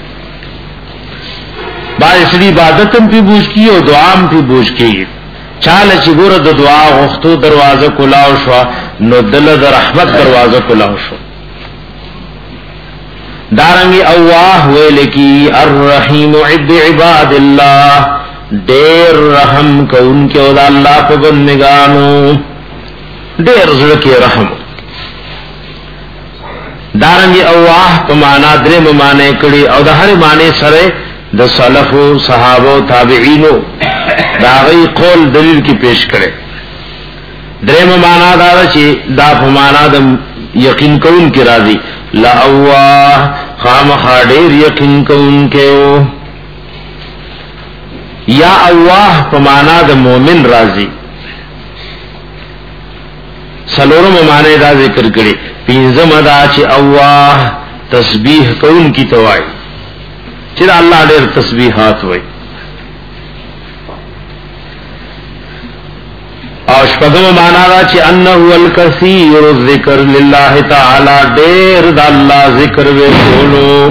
باندې سړي عبادت هم په بوج کی او دعا هم په بوج کی چاله چې ګور د دعا غوښتو دروازه کلاو شو نو دل د رحمت دروازه کلاو شو دارنگی اواہ ویلے کی الرحیم عد عباد اللہ دیر رحم کو ان کے اولا اللہ پہ بندگانو دیر زڑکی رحم دارنگی اواہ پہ مانا درم مانے کڑی او دا ہر مانے سرے دا صلفو صحابو تابعینو دا غی قول دلیل کی پیش کرے درم مانا دارا چی دا پہ مانا دا یقین کون کی راضی لأواہ خامخا ډیر یقین کون کېو یا اواہ په معنا د مؤمن راضی سلورم معنی دا ذکر کړي پنځم دا چې اواہ تسبیح کون کی توای چې الله ډیر تسبیحات وای او شپږم معنا دا چې انه الکثیر الذکر لله تعالی ډیر د الله ذکر وکولو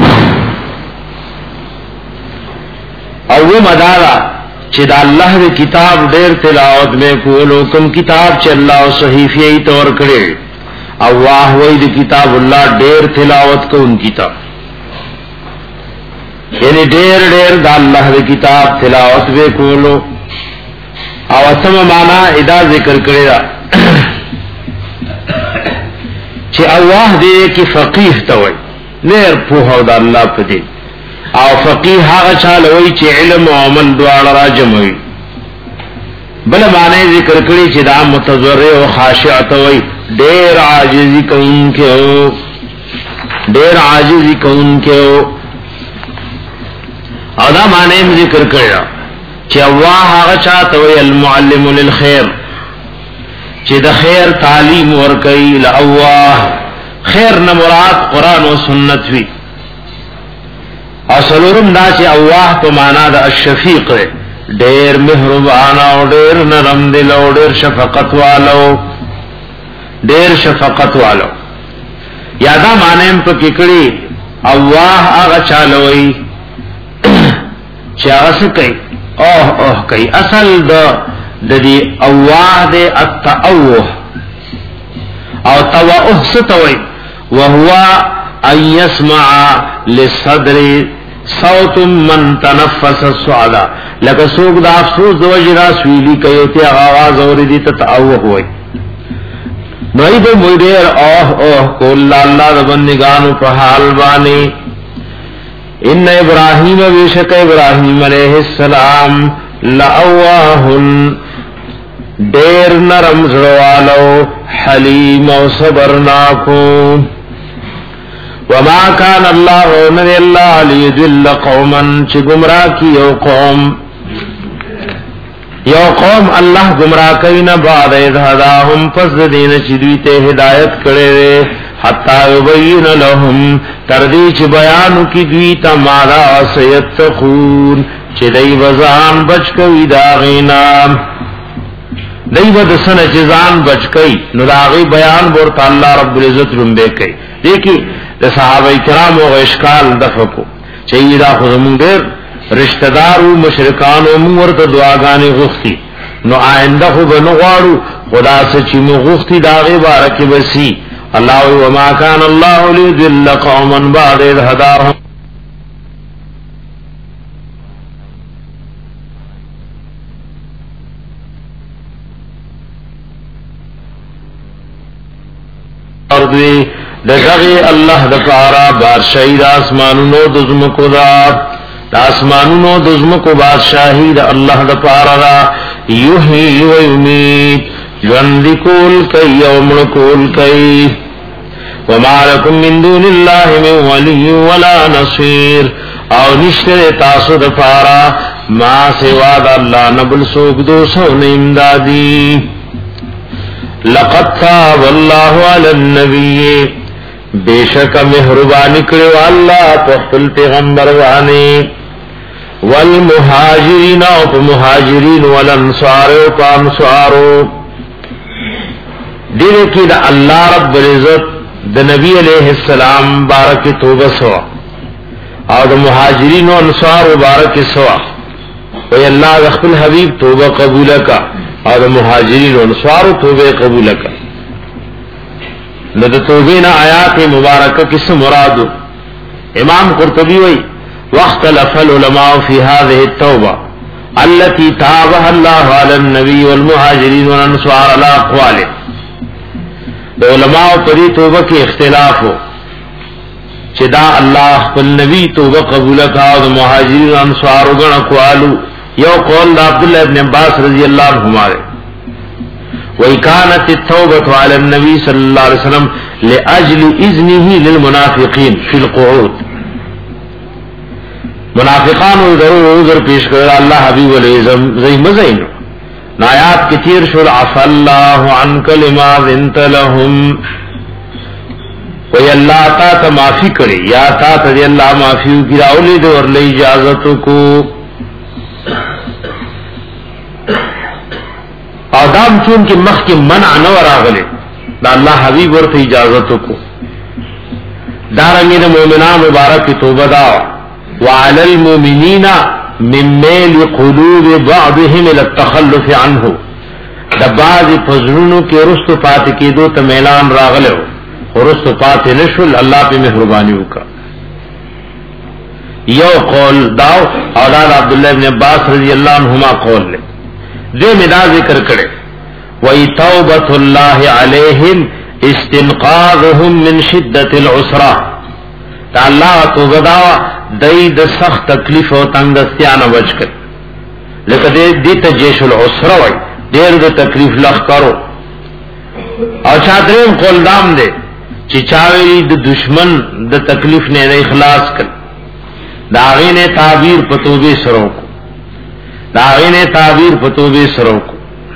او مدارا چې د الله د کتاب ډیر تلاوت وکولو کوم کتاب چې الله او صحیفه تور کړي او واه وای د کتاب الله ډیر تلاوت کوم کتاب یعنی ډیر ډیر د الله د کتاب تلاوت وکولو او اسم معنا ادا ذکر کړی دا چې الله دې کې فقيه ته وای نیر په هو د الله په دې او فقيه هغه چاله وای چې علم او عمل دواړه راجموي بل معنی ذکر کړی چې دا متضرع او خاشع ته وای ډېر عاجزي کوونکو ډېر عاجزي کوونکو او دا معنی ذکر کړی چې الله هغه چاته وی المعلم للخير چې د خیر تعلیم ورکړي ل الله خیر نه مراد قران او سنت وی اصلورم دا چې الله په معنا د الشفیق ډېر مهربان او ډېر نرم دل او ډېر شفقت والو ډېر شفقت والو یادا معنی په کې کړي الله هغه چالوي چې هغه څه کوي اوه اوه کوي اصل د د دې الله دې التأوه او توأه ستوي وهو ان يسمع للصدر صوت من تنفس الصعدا لکه سوق د افسوس د وجرا سویلی کوي ته आवाज اوري دي ته تأوه وي نو ای به مودر اوه اوه کول الله د بندگانو په حال باندې ان ابراهیم بیشک ابراهیم علیہ السلام لأواه دیر نرم زروالو حلیم و صبرناکو وما کان اللہ ونر اللہ لیدل قوما چی گمراہ کی یو قوم یو قوم اللہ گمراہ کین بعد اذ هداهم پس دین چی دویتے ہدایت کرے حتی یبین لهم تردی چی بیانو کی دویتا مادا سیتقون چی دی وزان بچ کوي داغینا دی ودسن چیزان بچ کوي نو داغی بیان بورتا اللہ رب العزت رنبے کوي دیکھی دا صحابہ کرام و اشکال دفکو چیئی دا خودمون دیر رشتدارو مشرکانو مورت دعاگانی غختی نو آئندہ خو بنغوارو خدا سچی مغختی داغی بارکی بسی اللہ وما کان اللہ لیدل قوما بعد اذ هداهم ارضی دغه الله د پارا بادشاہی د اسمانونو د زمکو دا د اسمانونو د زمکو بادشاہی د الله د پارا را یحیی و یمیت ژوند کول کوي او مړ کول کوي وما لكم من دون الله من ولي ولا نصير او نشته تاسو د پارا ما سوا د الله نبل سوق دو سو امدادی لقد تاب الله على النبي بیشک مہربانی کړو الله په خپل پیغمبر باندې والمهاجرین او مهاجرین والانصار او انصار دې کې د الله رب العزت د نبی علیہ السلام بارک توبه سوا او د مهاجرین او انصار مبارک سوا او الله خپل حبیب توبه قبول کا او د مهاجرین او انصار توبه قبول کا نو د توبه نه آیات مبارکه کس مراد امام قرطبی وی واختلف العلماء في هذه التوبه التي تابها الله على النبي والمهاجرين والانصار على اقواله علماء پری توبه کې اختلاف ہو چې دا الله خپل نبی توبه قبول کا او مهاجرین او انصار وګڼ اقوالو یو قول د عبد الله ابن عباس رضی الله عنهما وَإِكَانَتِ التَّوْبَةُ عَلَى النَّبِي صلى الله عليه وسلم لأجل إذنه للمنافقين في القعود منافقان ضرور عذر پیش کړل الله حبیب علیہ زئی مزین آیات کثیر شو عفا الله عنك لما ذنت لهم وی اللہ تا تا معافی کرے یا تا تا دی اللہ معافیو کی راولی دے ورلی اجازتو کو آدام چون کی مخ کی منع نور آگلے دا اللہ حبیب ورت اجازتو کو دارنگی دا مومنان مبارک کی توبہ داوا وعلى المؤمنین من میل قلوب بعضهم الى التخلف عنه دا بعض فضلونو کی رست پات کی دو تمیلان راغلے ہو ورست پات نشل اللہ پہ مہربانیوں کا یو قول داو اولاد عبداللہ ابن عباس رضی اللہ عنہما قول لے دې مدا ذکر کړي وای توبۃ الله علیہم استنقاذهم من شدة العسرة تا الله توبه دا دای د سخت تکلیف او تنگستیا نه بچ کړي لکه دې ته جیش العسره وای ډېر د تکلیف لخ کرو او چادرین قول دام دے چې چاوی د دشمن د تکلیف نه اخلاص کړ داغی نے تعبیر پتوبه سرو کو داغی نے تعبیر پتوبه سرو کو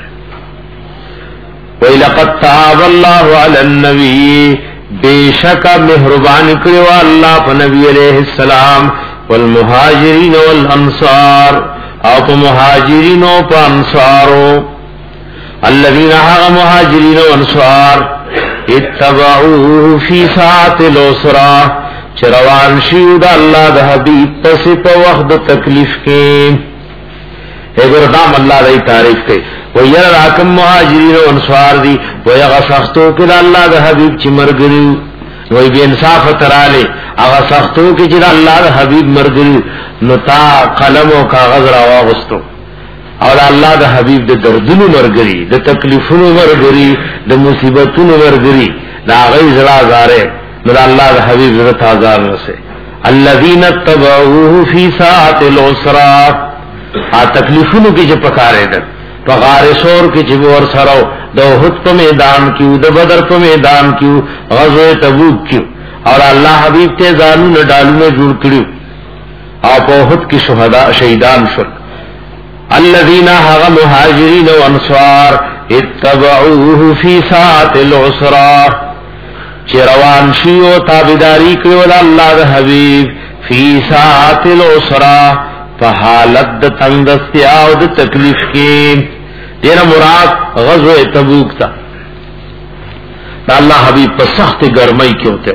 وی لقد تاب اللہ علی النبی بیشک مہربان کړو الله په نبی علیہ السلام والمهاجرین والانصار او په مهاجرین او په انصارو الذين ها مهاجرين وانصار اتبعوه في ساعة العسرة چروان شیو دا اللہ دا حبیب پس پا وقت تکلیف کے اگردام اللہ دا تعریف کے ویر راکم مهاجرین وانصار دی ویغا سختو کے دا اللہ دا حبیب چی مرگریو وی بی انصاف ترالے اغا سختو کے چی دا اللہ دا حبیب مرگریو نتا قلم و کاغذ رواغستو اور اللہ دا حبیب دا دردنو مرگری دا تکلیفنو مرگری دا مصیبتنو مرگری دا غی زرا زارے دا اللہ دا حبیب زرا تازار نسے الذین اتبعوه فی ساعت العسرہ آ تکلیفنو کی جو پکارے دا پغار سور کی جو ورسرو دا احد پا میدان کیو دا بدر پا میدان کیو غزو تبوک کیو اور اللہ حبیب تے زانو ندالو میں جوڑ کریو آپ احد کی شہیدان شد الذين هغ مهاجرين وانصار اتبعوه في ساعة العسرة چروان شیو تابداری کړو د الله د حبیب فی ساعة العسرة په حالت د تنگستیا او د تکلیف کې دغه مراد غزوه تبوک تا د الله حبیب په سخت ګرمۍ کې وته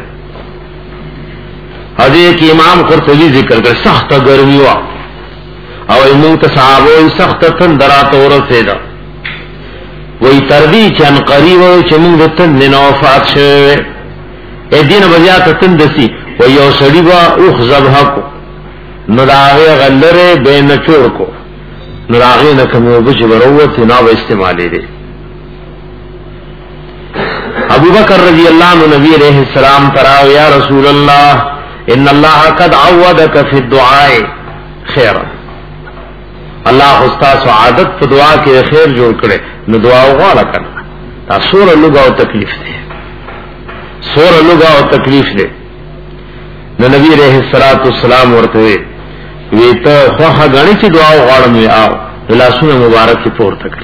حدیث کې امام قرطبی ذکر کړ سخت ګرمي وا او ایمون تصحابو سخت تندرات ورسیدا وی تردی چن قریب چې موږ د تند نه وفات شوه اې دین بزیات تندسی و یو سړی وا اوخ ذبح کو نو راغه غلره بین چور کو نو راغه نه کوم وبچ وروت نه و استعمالې دي ابو بکر رضی اللہ عنہ نبی علیہ السلام تراو یا رسول اللہ ان اللہ قد عودک فی الدعاء خیرا اللہ استاد سعادت په دعا کې خیر جوړ کړي نو دعا وغواړه کړه دا سوره لوګه او تکلیف دي سوره لوګه او تکلیف دي نو نبی عليه الصلاه والسلام ورته وی ته خو غاڼي چې دعا وغواړم یا لاسونه مبارک پورته کړی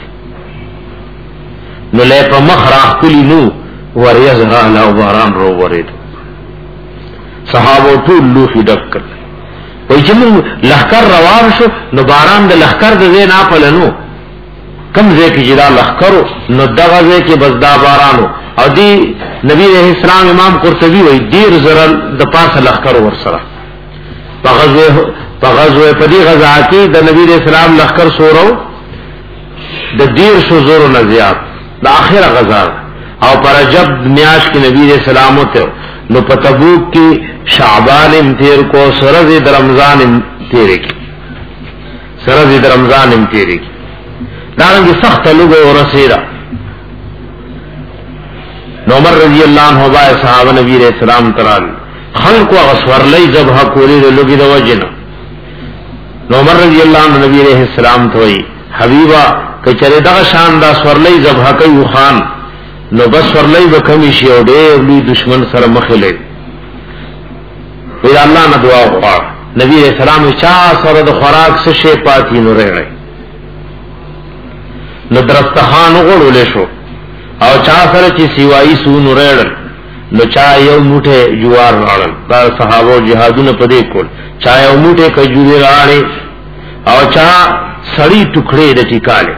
نو له په مخ راخلی نو وریا زرا لا باران رو ورید صحابه ټول لوخي ډک وای چې موږ لخر روان شو نو باران د لخر د زین اپلنو کم زې کې جلا لخرو نو دغه زې کې بس دا بارانو او دی نبی رحم اسلام امام قرطبی وای دیر زرل د پاسه لخر ور سره په غزوه په غزوه په دی غزا کې د نبی رحم اسلام لخر سورو د دیر شو زورو نه زیات د اخره غزا او پر رجب میاش کې نبی رحم اسلام ته نو په تبوک کې شعبان ام تیر کو سرز د رمضان ام تیر کی سرز د رمضان ام تیر کی دارنګ سخت لوګو ورسیدا نو عمر رضی اللہ عنہ با صحابہ نبی علیہ السلام ترال خلق و غسور لی ذبح کولی لوګي د وجنا نو عمر رضی اللہ عنہ نبی علیہ السلام توئی حبیبا کچره دا شان دا سورلی ذبح کوي خان نو بس سورلی وکمی شی او ډېر لوی دشمن سره مخله وی الله نه دعا وغواړه نبی علیہ السلام چا سره د خوراک څه شی پاتې نو رہی نو درستخان وګړول شو او چا سره چې سیوای سو نو رہل نو چا یو موټه جوار راړل دا صحابه جهادونه پدې کول چا یو موټه کجوري راړي او چا سړی ټوکړې د ټیکاله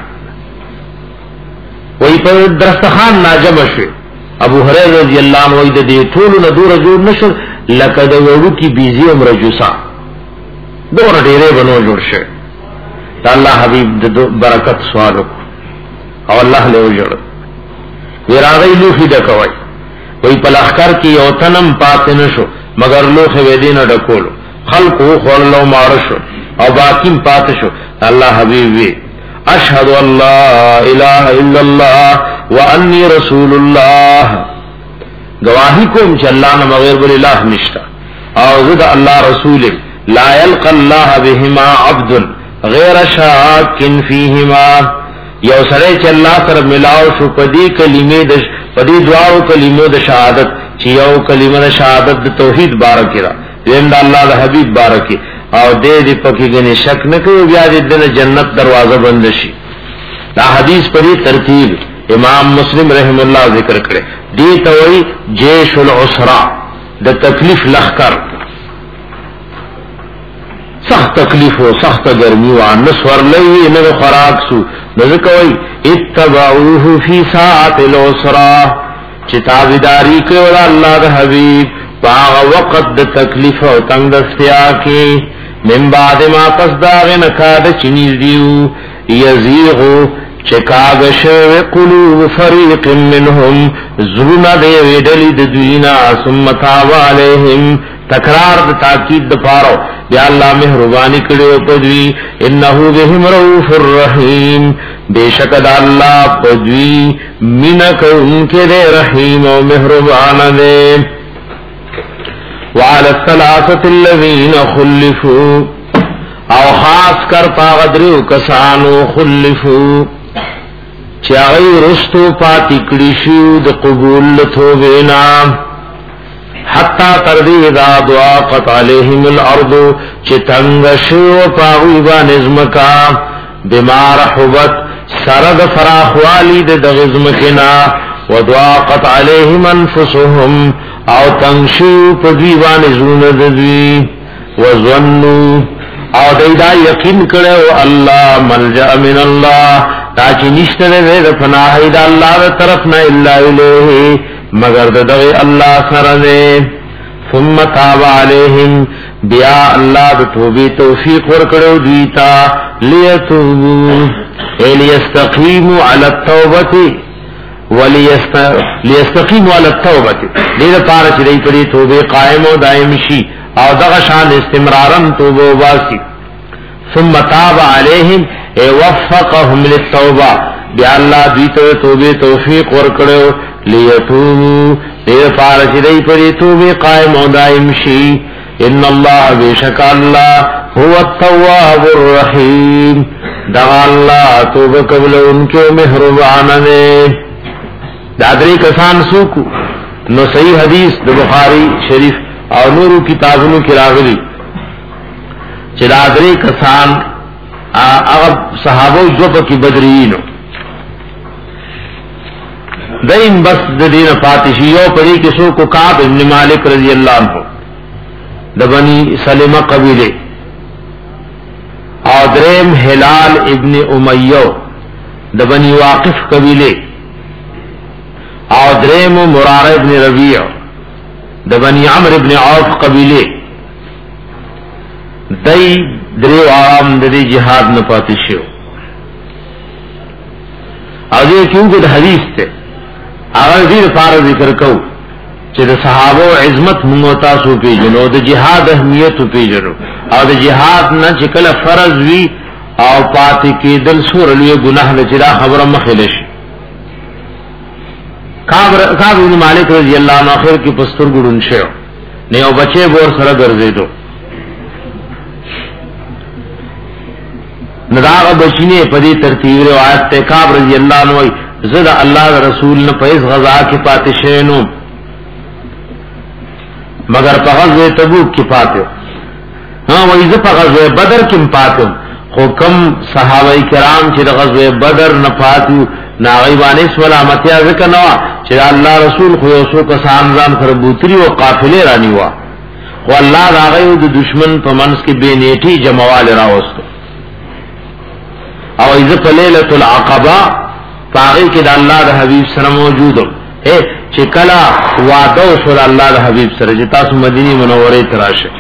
وی په درستخان ناجم شو ابو هريره رضی الله عنه وی د دې ټول نه دور جوړ نشو لکه د وړو کی بيزي عمر جوسا دور ډېرې بنو جوړ شه الله حبيب د برکت سوال او الله له وجړ وراغی لوخی ډکوي وی په لخر کې یو تنم پات نشو مگر لوخه ودینه ډکولو خلقو خورلو مارشو او باقیم پات شو الله حبيب وی اشهد ان لا اله الا الله وانی رسول الله گواہی کوم چې الله نه بغیر بل اله نشتا او زه الله رسول لا يلقى الله بهما عبد غیر شاک فیهما یو سره چې الله سره ملاو شو پدې کلمې د پدې دعاو کلمو د شهادت چې یو کلمه د شهادت د توحید بارکه را دین د الله د حبیب بارکه او دې دې پکې غني شک نه کوي بیا دې د جنت دروازه بند شي دا حدیث پدې ترتیب امام مسلم رحم الله ذکر کړي دې توي جيش العسرا د تکلیف لخر سخت تکلیف او سخت گرمی او نسور لئی نه خوراک سو ذکوي اتبعوه فی ساعه العسرا چتاویداری کوي الله د حبیب باغ وقت د تکلیف او تنگ دستیا کې من بعد ما قصداغ نکاد چنیز دیو یزیغو چکاغش قلوب فریق منهم زرنا دی ویدلی د دوینا ثم تاب علیهم تکرار د تاکید د پارو یا الله مهربانی کړو پدوی انه بهم رؤوف الرحیم بیشک د الله پدوی منک انکه د رحیم او مهربان دی وعلى الثلاثه الذين خلفوا او خاص کر پاغدرو کسانو خلفوا چاغی رستو پاتی کړي شو د قبول توبینا حتا تردی اذا ضاقت عليهم الارض چتنگ شو پاوی با نظمکا بما رحبت سرد فراخوالی د غزمکنا وضاقت عليهم انفسهم او تنشو پدیوان زون ددوی وظنوا او دیدا یقین کړو الله ملجا من الله تا چې نشته دې پناه د الله تر طرف نه الا الیه مگر دغه الله سره دې ثم تاب علیهم بیا الله د توبې توفیق ورکړو دیتا لیتوبوا الیستقیموا علی التوبه وليستقيموا على التوبه دې لپاره چې دې په توبه قائم او دائم شي او دغه شان استمرارن توبه واسي ثم تاب عليهم اي وفقهم للتوبه بیا الله دې ته توبه توفیق ورکړو ليتوبوا دې لپاره چې دې په توبه قائم او دائم شي ان الله بشک الله هو التواب الرحيم دا الله توبه قبل انکو مهربان دی دا درې کسان سوکو نو صحیح حدیث د بخاری شریف او نورو کتابونو کې راغلي چې دا درې کسان هغه صحابه جو په بدرینو دین بس د دینه فاتحیو پرې کې سو کو کعب ابن مالک رضی الله عنه د بنی سلمہ قبیله او دریم هلال ابن امیہ د بنی واقف قبیله او دریم مراره ابن ربیع د بنی عمرو ابن عوف قبیله دای درو عام د جهاد نه پاتې شو او دې کیونکه د حدیث ته هغه دې لپاره ذکر کو چې د صحابه عظمت موږ تاسو پیژنو د جهاد اهمیت پیژنو او د جهاد نه چې کله فرض وی او پاتې کېدل سور لوی ګناه نه چې دا خبره مخېل شي کعب بن مالک رضی الله عنه اخر کې پستر ګډون شو نه او بچي ور سره ګرځیدو نداغه بچینه په دې ترتیب روایت ته کعب رضی الله عنه زد الله رسول نه پېز غزا کې پاتې شینو مگر په غزوه تبوک کې پاتې ها وایي زه په غزوه بدر کې پاتې خو کم صحابه کرام چې د غزوه بدر نه پاتې ناغیبانی سلامتی ذکر نوا چې الله رسول خو یو څو کسان ځان سره بوتری او قافله رانی وا خو الله راغیو د دشمن په منځ کې بے نیټي جمعوال راوستو او ایزه په ليله العقبه پاره کې د الله د حبيب سره موجود اے چې کلا وعده وشول الله د حبيب سره چې تاسو مدینه منوره ته راشه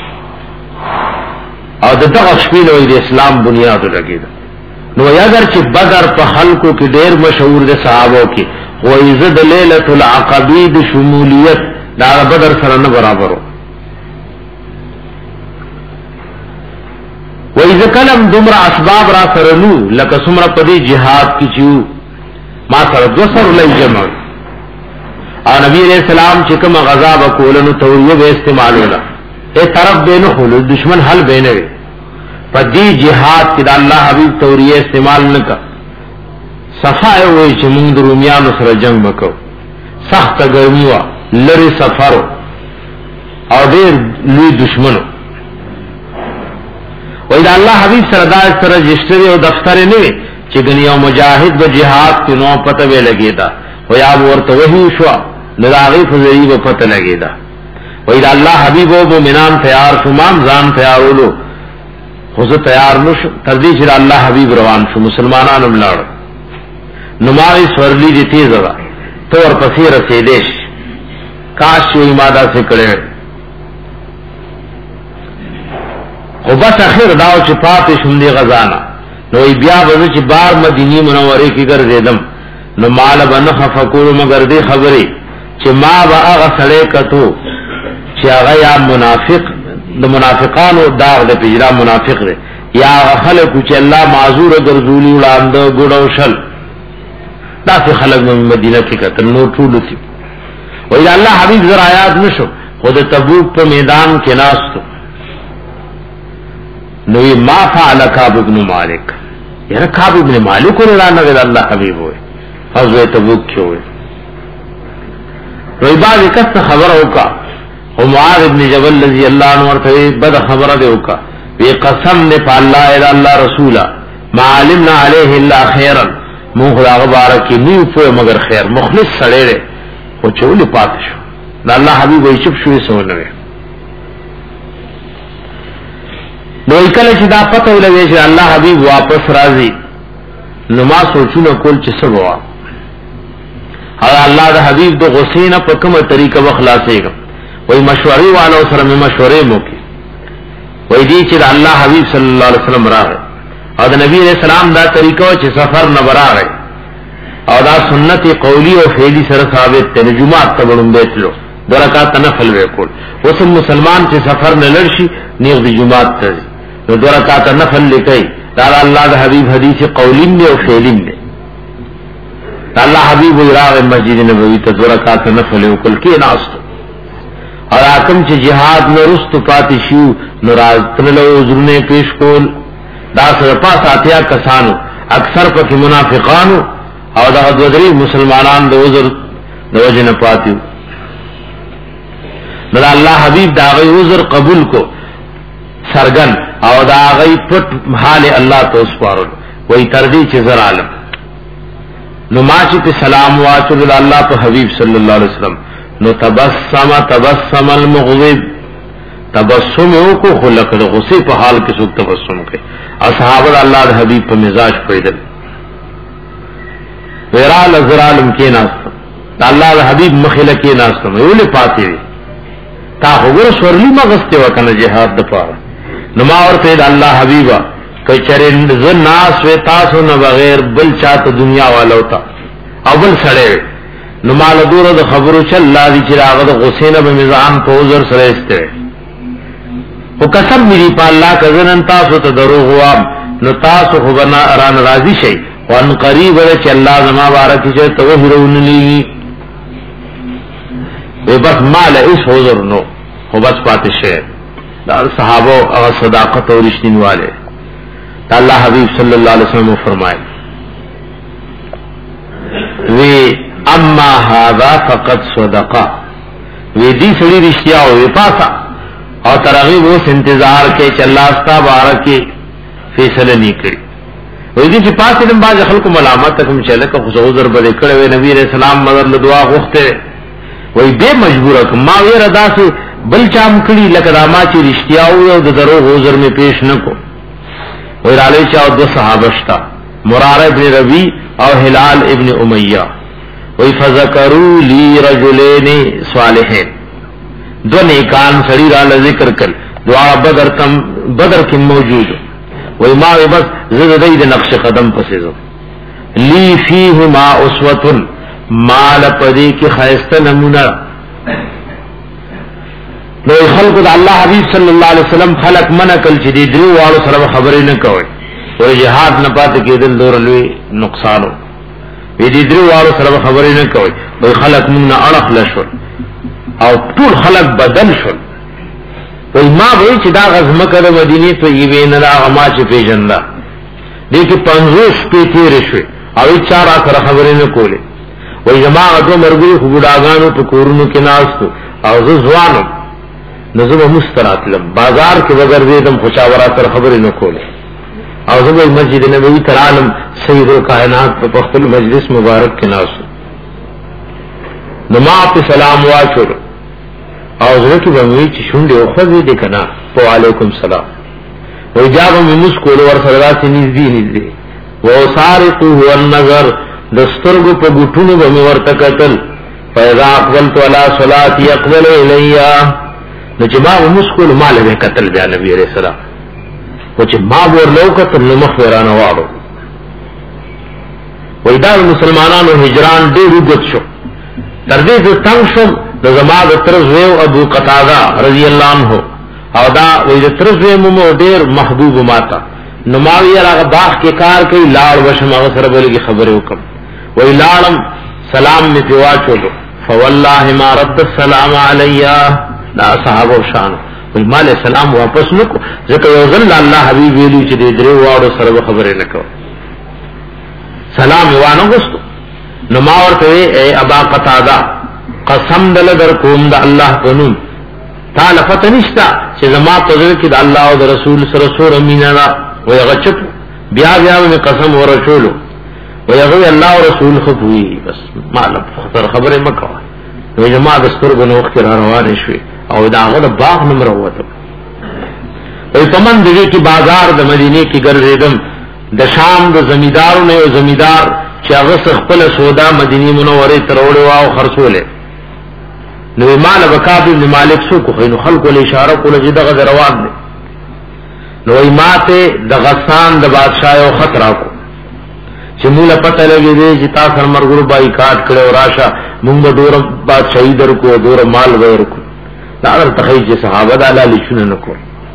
او دغه شپې نو د اسلام بنیاد لګیدا نو اگر چې بدر په خلکو کې ډېر مشهور دي صحابه کې او عزت ليله العقبه د شمولیت دا بدر سره نه برابرو و اذا کلم دمر اسباب را سرلو لکه سمره پدی جهاد کی چیو ما سره دو سر لای جمع او نبی علیہ السلام چې کوم غزا وکولنو توریه به استعمالولا اے طرف بینه خل دشمن حل بینه پدی جهاد کې د الله حبیب توریه استعمال نکا صفای وای چې موږ د رومیانو سره جنگ وکړو سخت ګرمي وا لری سفر او ډیر لوی دشمنو وای دا الله حبیب سره دا سره رجستر او دفتر نه وي چې غنیو مجاهد د جهاد کې نو پته وی لګیدا وای اب ورته وਹੀ شو لراغی فزئی و پته لګیدا وای دا الله حبیب او مومنان تیار شومان ځان تیارولو خو زه تیار نشو تر دې چې الله حبیب روان شو مسلمانانو ملاړ نمای سورلی دي تیز را تور پسې رسیدش کاش یو ماده سے کړه او بس اخر داو چې پاتې شوندې غزانا نو بیا به چې بار مدینی منوره کې ګرځیدم نو مال بنه خفقول مگر دې خبرې چې ما با هغه سړی کتو چې هغه یا منافق د منافقانو داغ د پیرا منافق دی یا خلق چې الله معذور ګرځولي وړاندې ګډو شل دا څه خلق مدینه کې کتل نو ټول دي وای الله حبیب زرا آیات نشو خود تبوک په میدان کې ناستو نو ما فعل کعب ابن مالک یاره کعب ابن مالک ولا نه الله حبیب وای غزوه تبوک کې وای روي باز کس خبر اوکا او معاذ ابن جبل رضی اللہ عنہ ورته بد خبر دی اوکا وی قسم نے په الله الا الله رسولا ما علمنا عليه الا خيرا مو خدا غبارک نیو په مگر خیر مخلص سره دی او چولې پات شو دا الله حبیب وی چپ شوې سونه نو کله چې دا پته ولوي چې الله حبیب واپس راځي نو ما سوچونه کول چې څه ووا او الله د حبیب د غسینه په کومه طریقه وخلاصېږي وای مشورې والو سره مې مشورې موکي وای دي چې الله حبیب صلی الله علیه وسلم راغی او د نبی علیہ السلام دا طریقه چې سفر نه براغی او دا سنت قولی او فعلی سره ثابت ته جمعه ته وړم بیتلو درکات نفل وکول اوس مسلمان چې سفر نه لړشي نیغ د جمعه ته نو درکات نفل لیکي دا الله د حبیب حدیث قولی نه او فعلی نه الله حبیب راغ مسجد نبوی ته درکات نفل وکول کې ناست اور حکم چې جهاد نورست پاتې شو ناراض تللو عذرونه پیش کول دا سره پاس اتیا کسانو اکثر پکې منافقانو او دا غدری مسلمانان د عذر د وجه نه پاتیو نو الله حبیب دا غي عذر قبول کو سرګن او دا غي پټ حال الله تو سپارل وای تر دې چې زر عالم نو ما چې سلام واچو الله په حبیب صلی الله علیه وسلم نو تبسم تبسم المغضب تبسم او کو خلق د غصه په حال کې څوک تبسم کوي اصحاب الله د حبیب په مزاج پیدل ورا لزرالم کې ناس الله د حبیب مخله کې ناس ته ویل پاتې تا وګور سورلی مغسته وکنه جهاد د پاره نو ما ورته د الله حبیبا کچرند ز ناس و تاسو نه بغیر بل چاته دنیا والو تا او بل سړی نو مال دور د خبرو چل الله دې چې راغه د غسینه به میزان په عذر سره استه او قسم دې په الله کزنن تاسو ته دروغ وام نو تاسو خو بنا اران راضی شي وان قریب چې الله زما بارک چې توهرون لی و بس مال اس عذر نو خو بس پاتې شه دا صحابه او صداقت او رښتینواله الله حبیب صلی الله علیه وسلم فرمایي وی اما هذا فقد صدقا وی دی سړي رښتیا او پاسا او ترغیب اوس انتظار کې چې الله استا بارکه فیصله نکړي وی دي چې پاسه د باز خلکو ملامت کوم چې لکه خو عذر بده کړو نبی رسول الله مدر له دعا غوښته وی به مجبور کما ما وی ردا سي بل چام کړي لکه راما چې رښتیا او د درو عذر می پیش نکو وی علی چا او دو صحابه شتا مراره ابن ربی او هلال ابن امیہ وی فذکروا لی رجلین صالحین دو نیکان سړي را ذکر کړ دعا بدر تم بدر کې موجود وی ما بس زید دې نقش قدم پسې زو لی فیهما اسوه مال پدی کی خیسته نمونه نو خلق د الله حبیب صلی الله علیه وسلم خلق منع کل چې دې درو والو سره خبرې نه کوي او جهاد نه پات کېدل دور لوی نقصانو دې درو والو سره خبرې نه کوي وای خلق مونږه اړخ لشو او ټول خلق بدل شو وای ما وای چې دا غزمه کړه مدینه ته یې وینه دا ما چې پیژندا دې کې پنځوس په تیر شو او چار سره خبرې نه کولې وای جماعت مرګي خوداګانو په کورونو کې ناستو او زه ځوانم نظم مستراتلم بازار کې وګر دې دم خوشاورا تر خبرې نه کولې او زه مسجد نبوي تعالی سید الکائنات په خپل مجلس مبارک کې ناستو نما په سلام واچو او زه کې به چې شونډه او خزې دې کنا وعليكم السلام و اجابه من مسکول ور سره راسي نږدې نږدې و سارقه هو النظر دسترګو په ګټونو به ورته قتل فاذا اقبلت على صلاتي يقبل اليا نو چې ما مسکول مال به قتل بیا نبی عليه السلام او چې ما ور لو قتل نو مخورانه واړو و دا مسلمانانو هجران ډېر وګت شو تر دې چې تنگ شو د زما د ترزو ابو قتاده رضی الله عنه او دا وې د ترزو مو ډېر محبوب ماتا نو ما وی هغه باغ کې کار کوي لاړ وشم هغه سره بلګي خبره وکم وې لاړم سلام می پیوا چولو فوالله ما رد السلام علیا لا صحابه شان وې مال سلام واپس نکو ځکه یو ځل الله حبیب ویلو چې دې درو واړو سره خبره نکو سلام وانه غوستو نو ما ورته اے ابا قتاده قسم دل در کوم د الله قانون تعالی فتنشتا چې زما په ځل کې د الله او د رسول سره سره مینا وي غچپ بیا بیا مې قسم ورچولو وي الله او رسول خفوي بس معلوم خبره مکه وي جما د ستر بنوخ کې روان شوي او دا هغه باغ نمبر وته وي پمن دغه کې بازار د مدینه کې ګرځیدم د شام د زمیدارو نه او زمیدار چې هغه خپل سودا مدینه منوره ته وروړو او خرڅولې نو مال وکاب ابن مالک سو کو خینو خلق له اشاره کوله چې دغه روان دي نو ایماته د غسان د بادشاہ او خطر کو چې مولا پته لګی دی چې تاسو مرګرو بایکاټ کړو راشه موږ ډور بادشاہي درکو ډور مال ورکو دا ورته چې صحابه د الله لښونه نکو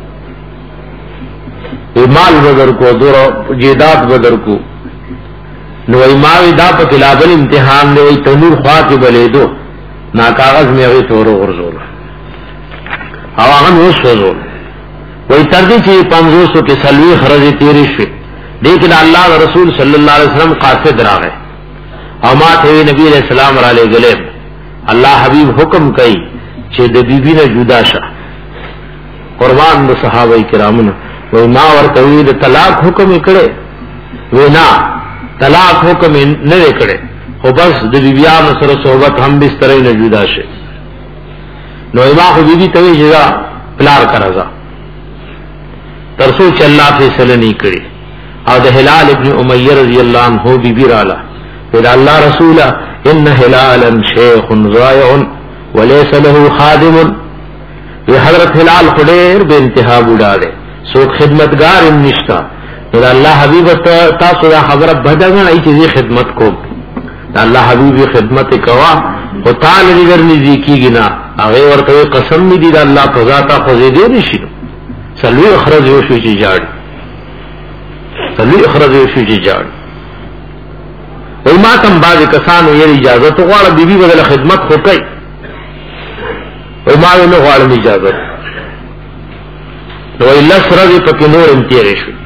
مال بدر کو ډور جیدات بدر کو نو ایماوی دا په کلابل امتحان دی تنور خوا کې بلې دو نا کاغذ میں وی تورو غرزول او هغه نو شوزو وای تر دې چې پنځه سو کې سلوي خرج تیرې شي لیکن الله رسول صلی الله علیه وسلم قاصد راغی او ما ته نبی علیہ السلام را لګلې الله حبیب حکم کوي چې د بیبي نه جدا شه قربان د صحابه کرامو وای ما ورته د طلاق حکم کړي وینا طلاق حکم نه کړي خو بس د بیبیانو سره صحبت هم بسترې نه جدا شي نو ایما خو بیبي ته جدا پلار کرازا ترسو چې الله فیصله نه کړي او د هلال ابن امیہ رضی الله عنه بیبي رااله دا الله رسوله ان هلالا شیخ ضائع وليس له خادم یہ حضرت هلال خډیر به انتها بوډا ده سو خدمتگار نشتا دا الله حبیب تاسو دا خبره بدغه ای چې خدمت کو دا الله حبیب خدمت کوا او تعالی دې ورنږدې کیږي نه هغه ورته قسم دې دا الله په ذاته خو دې نشي سلوی اخرج یو شو چې جاړ سلوی اخرج یو شو چې جاړ وای ما تم باز کسانو یې اجازه ته غواړم بیبي بدل خدمت خو کوي وای ما نه غواړم اجازه نو لسره دې پکې نور امتیاز شي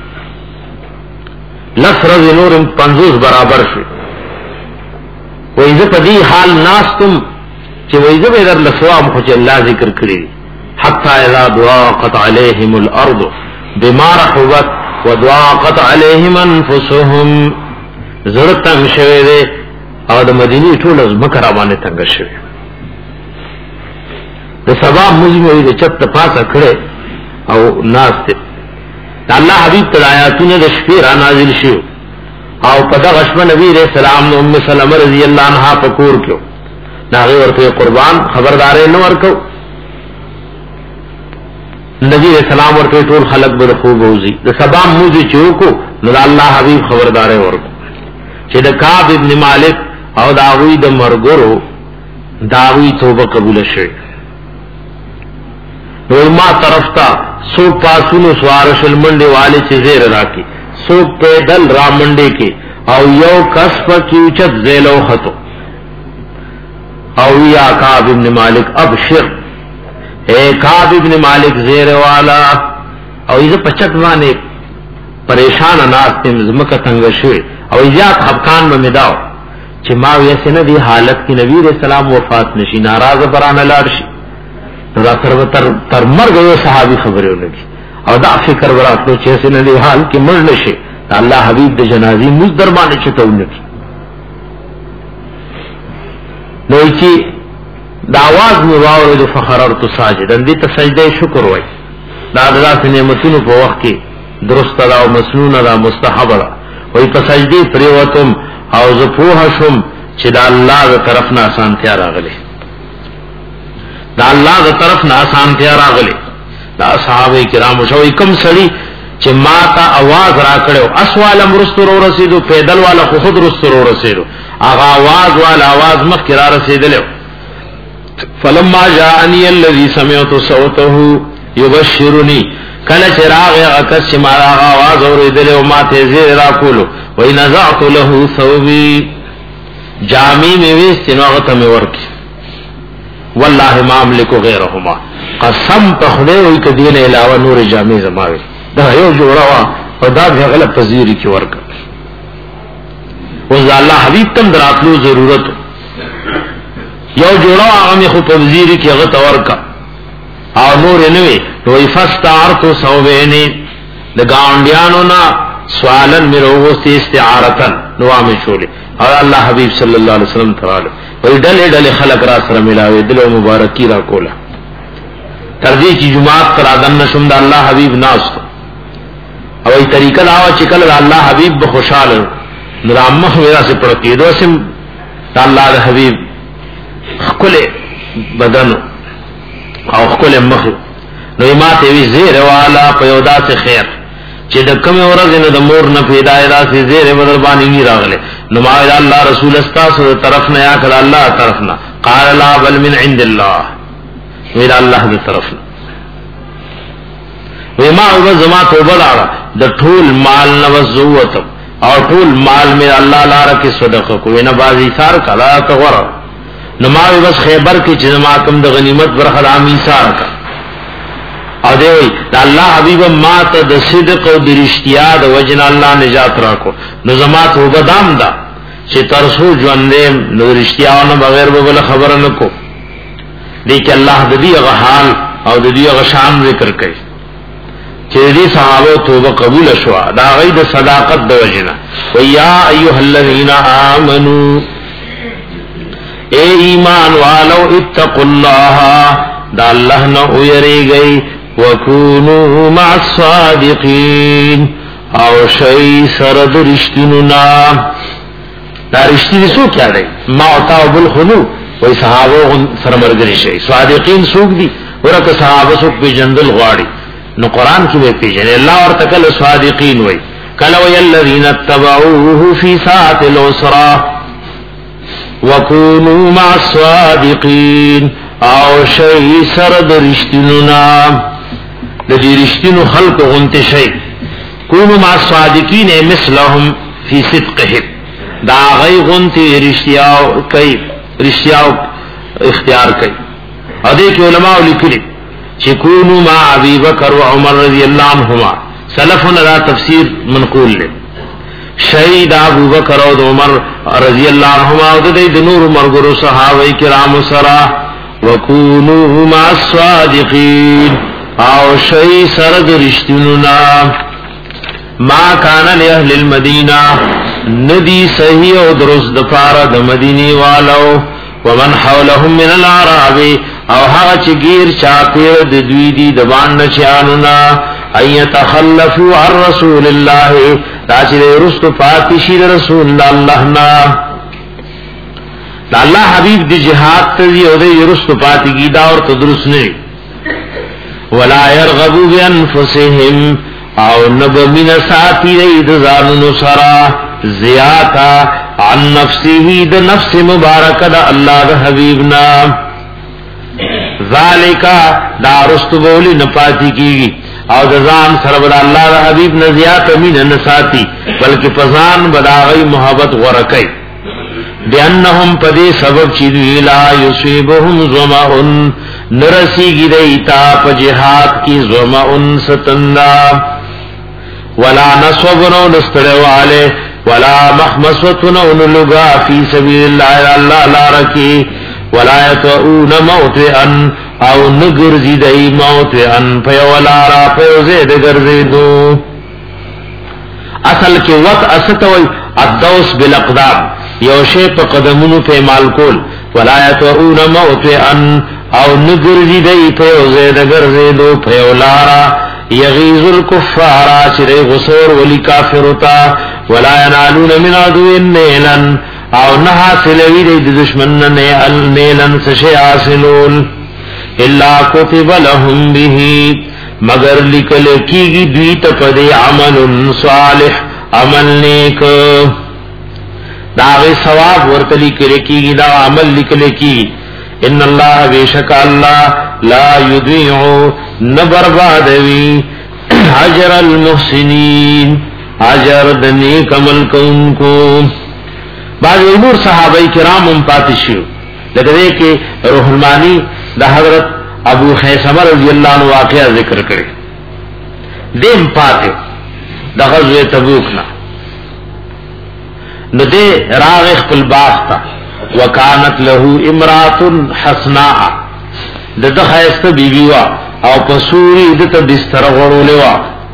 لسره دې نور پنځوس برابر شي وای زه په دې حال ناستم چې وای زه به در لسوام خو چې الله ذکر کړی حتى اذا ضاقت عليهم الارض بما رحبت وضاقت عليهم انفسهم زړه شوه دې او د مدینه ټول از مکر باندې څنګه شوه د سبا مزمه دې چت پاسه کړه او ناست الله حبیب تلایاتونه د شپې را نازل شو او په دغه شپه نبی رسول الله ام سلمہ رضی الله عنها پکور کړو ناغه ورته قربان خبردارې نو ورکو نبی رسول الله ورته ټول خلق به خوب وزي د سبا موږي چوکو نو الله حبیب خبردارې ورکو چې د کعب ابن مالک او داوی د مرګرو داوی توبه قبول شوه نو ما طرف تا سو پاسونو سوارش المنڈے والے چی زیر راکی سو پیدل را منڈے کے او یو کسب کی اچت زیلو خطو او یا کعب ابن مالک ابشر اے کعب ابن مالک زیر والا او ایزا پچت وانے پریشان اناس تیم زمکہ تنگشوے او ایزیاد خبکان میں مداو چی ماوی ایسے نا دی حالت کی نبی علیہ السلام وفات نشی ناراض برانا لارشی را تر تر تر مر گئے صحابی خبریں لگی او دا فکر براتلو چی ایسے نا دی حال کی مر نشی اللہ حبیب دی جنازی مجھ دربانے چھتو لگی نوی چی دا آواز میں واورد فخررت ساجد اندی تا سجدہ شکر ہوئی دا دا سے نعمتونو پا وقت کی درست دا و مسنون دا مستحب دا وی پا سجدی پریوتم او زپوح شم چی دا اللہ دا طرف نا آسان تیار آگلے دا اللہ دا طرف نا آسان تیار آگلے دا صحابہ کرام شوی کم سڑی چی ما تا آواز را کڑے اسوالا مرست رو رسیدو پیدل والا خود رست رو رسیدو آغا آواز والا آواز مخ کرا رسیدلو فلما جاءنی اللذی سمعتو صوتہو یبشرنی کل چراغ اکس چی مارا آغا آواز اور ادلو ما تیزیر را کولو وی نزعت له ثوبی جامی میں ویستی نوغتا میں ورکی واللہ ما املکو غیرہما قسم پخدے ہوئی کہ دین علاوہ نور جامی زماوی دا یو جوڑاوا و دا بھی غلط پذیری کی ورکا وزا اللہ حبیب تم دراتلو ضرورتو یو جوڑاوا آغمی خو پذیری کی غلط ورکا آو نور نوی وی فستعارتو صوبینی دا گاونڈیانو نا سوالن میرے اوستی استعارتن نوام شولے اور اللہ حبیب صلی اللہ علیہ وسلم تعالی وی ڈلے ڈلے خلق را سر ملاوے دل و مبارکی را کولا تردی چی جماعت کرا دن نشم دا اللہ حبیب ناستو اور وی طریقہ لاوا چکل دا اللہ حبیب بخوشال نرامخ میرا سے پڑکی دو اسم دا اللہ دا حبیب خکل بدن او خکل مخ نو امات وی زیر والا پیودا سے خیر چې د کوم ورځ نه د مور نه پیدا ایدا سي زیر بدر باندې نی راغله نو ما الله رسول استاسو طرف نه یا کړه الله طرف نه قال لا بل من عند الله ویل الله دې طرف نه وی ما او زما توبه راغله د ټول مال نو زوت او ټول مال می الله لاره کې صدقه کوی نه بازي سار کلا ته ور نو ما بس خیبر کې چې ما کوم د غنیمت برخه عامي سار کا او دی دا الله حبیب ما ته د صدق او د رښتیا د وجن الله نجات راکو نو زما توبه دام دا چې ترسو ژوندې نو رښتیا نه بغیر به بل خبر نه کو لیکن الله د دې غحال او د دې غشان ذکر کوي چې دې صحابه توبه قبول شو دا غي د صداقت د وجنه و یا ایها الذین آمنو اے ایمان والو اتقوا الله دا الله نو یریږي وکونو مع الصادقین او شئی سرد رشتینونا دا رشتینی سو کیا دی معتاب الخنو وی صحابو سرمرگری شئی صادقین سوک دی ورک صحابو سوک پی جندل غاڑی نو قرآن کی بے پی جنے اللہ ورتکل صادقین وی کلوی الذین اتبعوه فی ساعت الاسرا وکونو مع الصادقین او شئی سرد رشتینونا لدی رشتینو خلق غنت شئی کونو مع صادقین مثلهم فی صدقهم دا غی غنت رشتیاو کئی رشتیاو اختیار کئی او دیکھ علماء لکلی چی کونو مع ابی بکر و عمر رضی اللہ عنہما سلفنا دا تفسیر منقول لے شہید ابو بکر و عمر رضی اللہ عنہما او دی دنور مرگرو صحابہ کرام سرا وکونو مع الصادقین او شئی سرد رشتنونا ما کانا لأہل المدینہ ندی صحیح و درست دفارہ دا مدینی والو ومن حولهم من العراب او حقا چگیر چاپیر ددوی دی دبان نچانونا ان یتخلفو عن رسول اللہ دا چی دے رست پاتشی رسول اللہ نا دا اللہ حبیب دی جہاد تزی او دے رست پاتی کی دا اور تدرس نہیں ولا يرغبوا بانفسهم او نب من ساتي ريد زانو سرا زیاتا عن نفسه د نفس مبارک دا اللہ دا حبیبنا ذالکا دا رستو بولی نپاتی کی او دزان سر بدا اللہ دا حبیب نزیات امین نساتی بلکہ پزان بداغی محبت غرکی بیانہم پدی سبب چیدوی لا یصیبہم زمعن نرسی گی دیتا پا جہاد کی زمعن ستندا ولا نصبنو نستڑوالے ولا مخمصتنو نلگا فی سبیل اللہ اللہ لارکی ولا یتعون موتعن او نگرزی دئی موتعن پیولارا پیوزید گرزیدو اصل کے وقت استوی الدوس بالاقدام یوشے پا قدمونو پہ مالکول ولا یتعون موتعن او نگرزی دئی پیوزید گرزیدو پیولارا یغیظ الکفارا چرے غصور ولی کافرتا ولا ینالون من عدو نیلن او نہ حاصلوی دی دشمن نیل نیلن سشے حاصلول الا کتب لهم به مگر لکل کیگی دویت پدے عمل صالح عمل نیک داغی ثواب ورتلی کلے کیگی دا عمل لکل کی ان اللہ بیشک اللہ لا یضیع نبربادوی اجر المحسنین اجر دنیک عمل کن کو بعض نور صحابہ کرام ام پاتشیو لگے کہ روح المانی دا حضرت ابو خیثمہ رضی اللہ عنہ واقعہ ذکر کرے دیم پاتے دا غزوہ تبوک نا نو دے راغ خپل باغ تا وکانت له امرات حسناء د د خیست بیبیوا او پسوری دته بستر غړولوا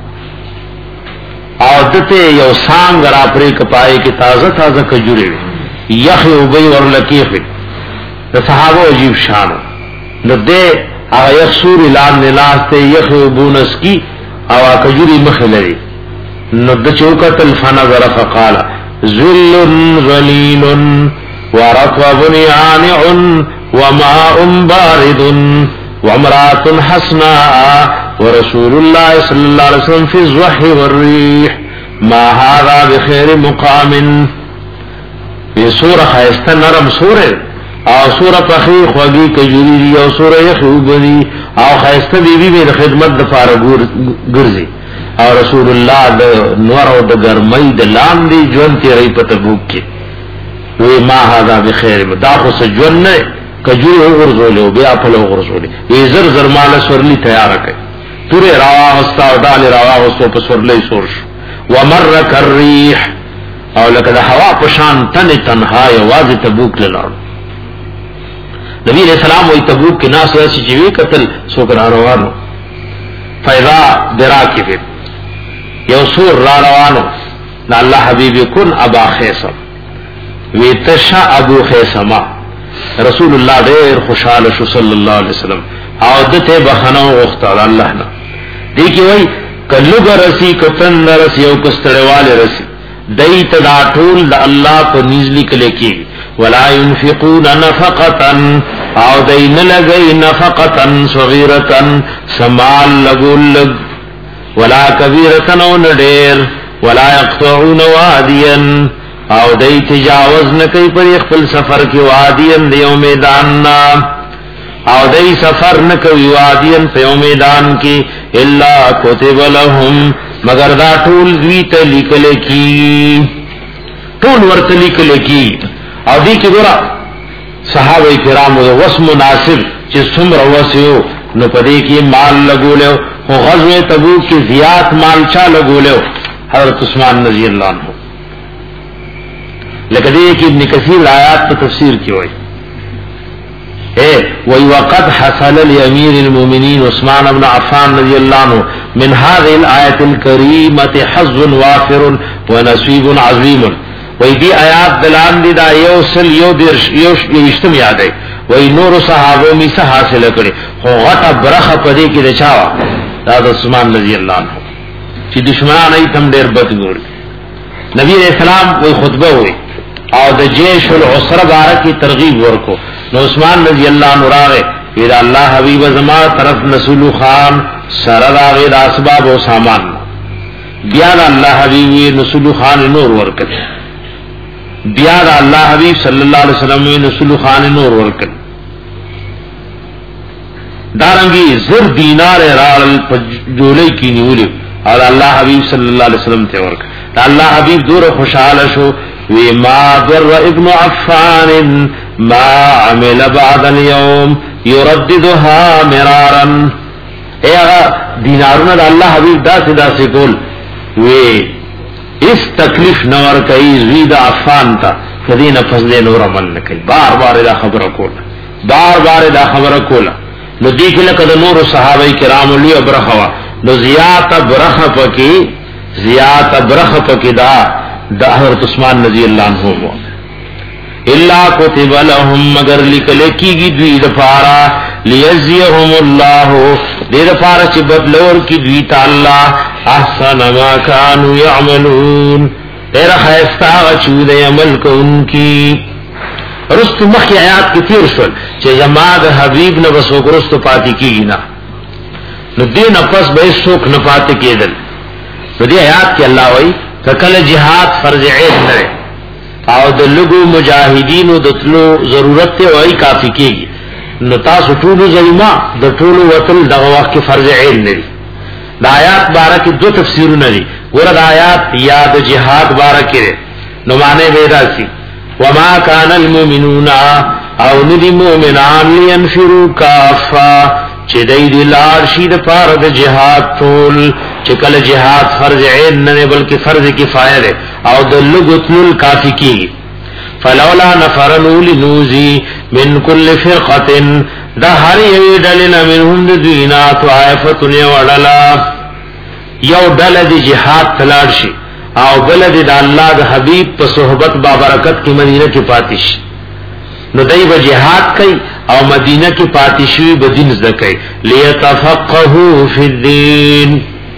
او دته یو سانګ را پرې کپای کی تازه تازه کجوري یخ او بی ورلکیف د صحابه عجیب شان نو دې هغه یخ سوري لام نه لاسته یخ او بونس کی او کجوري مخلري نو د چوکت الفنظر فقال ذل ذلیل ورطب یانع وماء بارد وامرأة حسناء ورسول الله صلى الله عليه وسلم في الزوح والريح ما هذا بخير مقام یہ سورہ خیستہ نرم سورہ او سورہ پخی خوگی کجوری دی او سورہ یخوب دی او خیستہ بی بی بی خدمت دفار گرزی او رسول اللہ دا نور او دا گرمی دا لام دی جون تی غی پتا بوک کی وی ما هذا بخیر دا خس جون نے کجوری غرزولی بیا پلو غرزولی وی زر زر مالا سورلی تیار کئی توری رواہ استا و دال رواہ استا پا سورلی سورش ومرک الریح او لکه د هوا پشان تن تنهای واځ تبوک لاړ نبی علیہ السلام وی تبوک کې ناس راځي چې وی قتل سوګر روانو فیضا دراکب یو سور را روانو نا الله حبیب کن ابا خیسم وی تشا ابو خیسما رسول الله ډېر خوشاله شو صلی الله علیه وسلم او دته بخنو غختال الله نه دی کی وی کلو رسی کتن رسی او کستړواله رسی دیت دا ټول د الله په نزل کله کې ولا ينفقون نفقه او دین لګي نفقه صغيره سمال لګول ولا كبيره او نډیر ولا يقطعون واديا او دای تجاوز نه کوي پر خپل سفر کې واديا دیو میدان نا او دای سفر نه کوي واديا په میدان کې الا كتب لهم مگر دا ټول دوی ته لیکل کی ټول ورته لیکل کی او دې کې ګورا صحابه کرام او وس مناسب چې څومره وسیو نو پدې کې مال لګولیو او غزوه تبوک کې زیات مال چا لګولیو حضرت عثمان رضی الله عنه لکه دې کې ابن کثیر آیات په تفسیر کې وایي اے وی وقد حصل لامیر المؤمنین عثمان بن عفان رضی اللہ عنہ من هذه الآیت الکریمت حظ وافر ونصیب عظیم وی دی آیات دلان دی دا یوسل یو درش یوشتم یاد ہے وی نور صحابوں میں سے حاصل کرے خو غطا برخ پدے کی دچاوا دا عثمان رضی اللہ عنہ چی دشمنان ای تم دیر بدگور نبی علیہ السلام وی خطبہ ہوئی او د جیش العسر بارہ کی ترغیب ورکو نو عثمان رضی اللہ عنہ راغے ویدا اللہ حبیب زما طرف نسلو خان سرد آغید اسباب و سامان بیاد اللہ حبیب نسلو خان نور ورکت بیاد اللہ حبیب صلی اللہ علیہ وسلم نسلو خان نور ورکت دارنګي زر دینار رال په جولې کې نیولې او الله حبيب صلی الله علیه وسلم ته ورک الله حبيب دور خوشاله شو وی ما ضر ابن عفان ما عمل بعد اليوم يرددها مرارا اے دینارونه الله حبيب داسې داسې کول وی اس تکلیف نور کوي زید عفان تا فدین فضل نور عمل نکي بار بار دا خبره کول بار بار دا خبره کول نو دی کله کله نور صحابه کرام لی برخوا نو زیات برخه پکې زیات برخه پکې دا د حضرت عثمان رضی الله عنه وو الا كتب لهم مگر لیکل کیږي دوی د فارا ليجزيهم الله دې د فارا چې بدلور کی دوی تعالی احسن ما كانوا يعملون غیر خیستا چود عمل کوونکی رست مخی آیات کی تیر شل چې زما د حبیب نه وسو ګرست پاتې کیږي نه نو دې نفس به څوک نه پاتې کېدل نو دې آیات کې الله وایي کله جهاد فرض عین نه او د لګو مجاهدینو د تلو ضرورت ته وایي کافی کیږي نو تاسو ټول زما د ټول وطن دغه وخت کې فرض عین نه دي د آیات باره کې دو تفسیرونه دي ورته آیات یاد جهاد باره کې نو معنی به راشي وما كان المؤمنون او ندی مؤمنان لینفروا کافا چې دای دی لار شي د پاره د جهاد ټول چې کله جهاد فرض عین نه بلکې فرض کفایه ده او د لغتل کافی کی فلولا نفرن لنوزی من كل فرقه دا هر یو ډلنا منهم د دینا طائفتن وړلا یو ډله د جهاد تلاړ شي او بلد د الله د حبیب په صحبت با برکت کی مدینه کې پاتیش نو دای به جهاد کوي او مدینه کې پاتیشوی به دین زده کوي ليتفقهوا فی الدین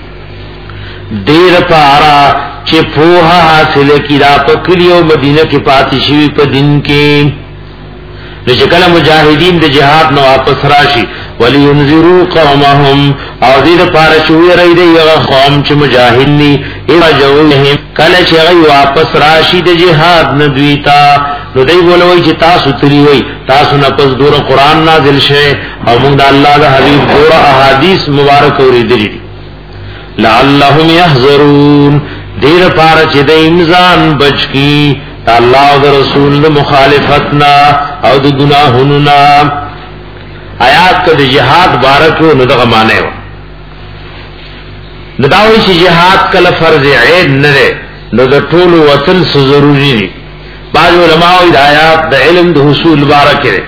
دیر پارا چې پوها حاصل کی را پکړیو مدینه کې پاتیشوی په دین کې لکه مجاهدین د جهاد نو واپس راشي ولینذروا قومهم او دې لپاره چې ویری دی هغه قوم چې مجاهد ني ارجوهم کله چې هغه واپس راشي د جهاد ندویتا نو دوی بولوي چې تاسو تری وي تاسو نه پس دور قران نازل شي او موږ د الله د حبيب دور احادیث مبارک اوریدلې لعلهم يحذرون دې لپاره چې د انسان بچکی الله او رسول د مخالفتنا او د گناهونو نا آیات کا د جهاد بارکو نو دغه معنی و نو داوی چې جهاد کله فرض عین نه ده نو د ټول وطن سره ضروری دي بعض علماء د آیات د علم د حصول بارکه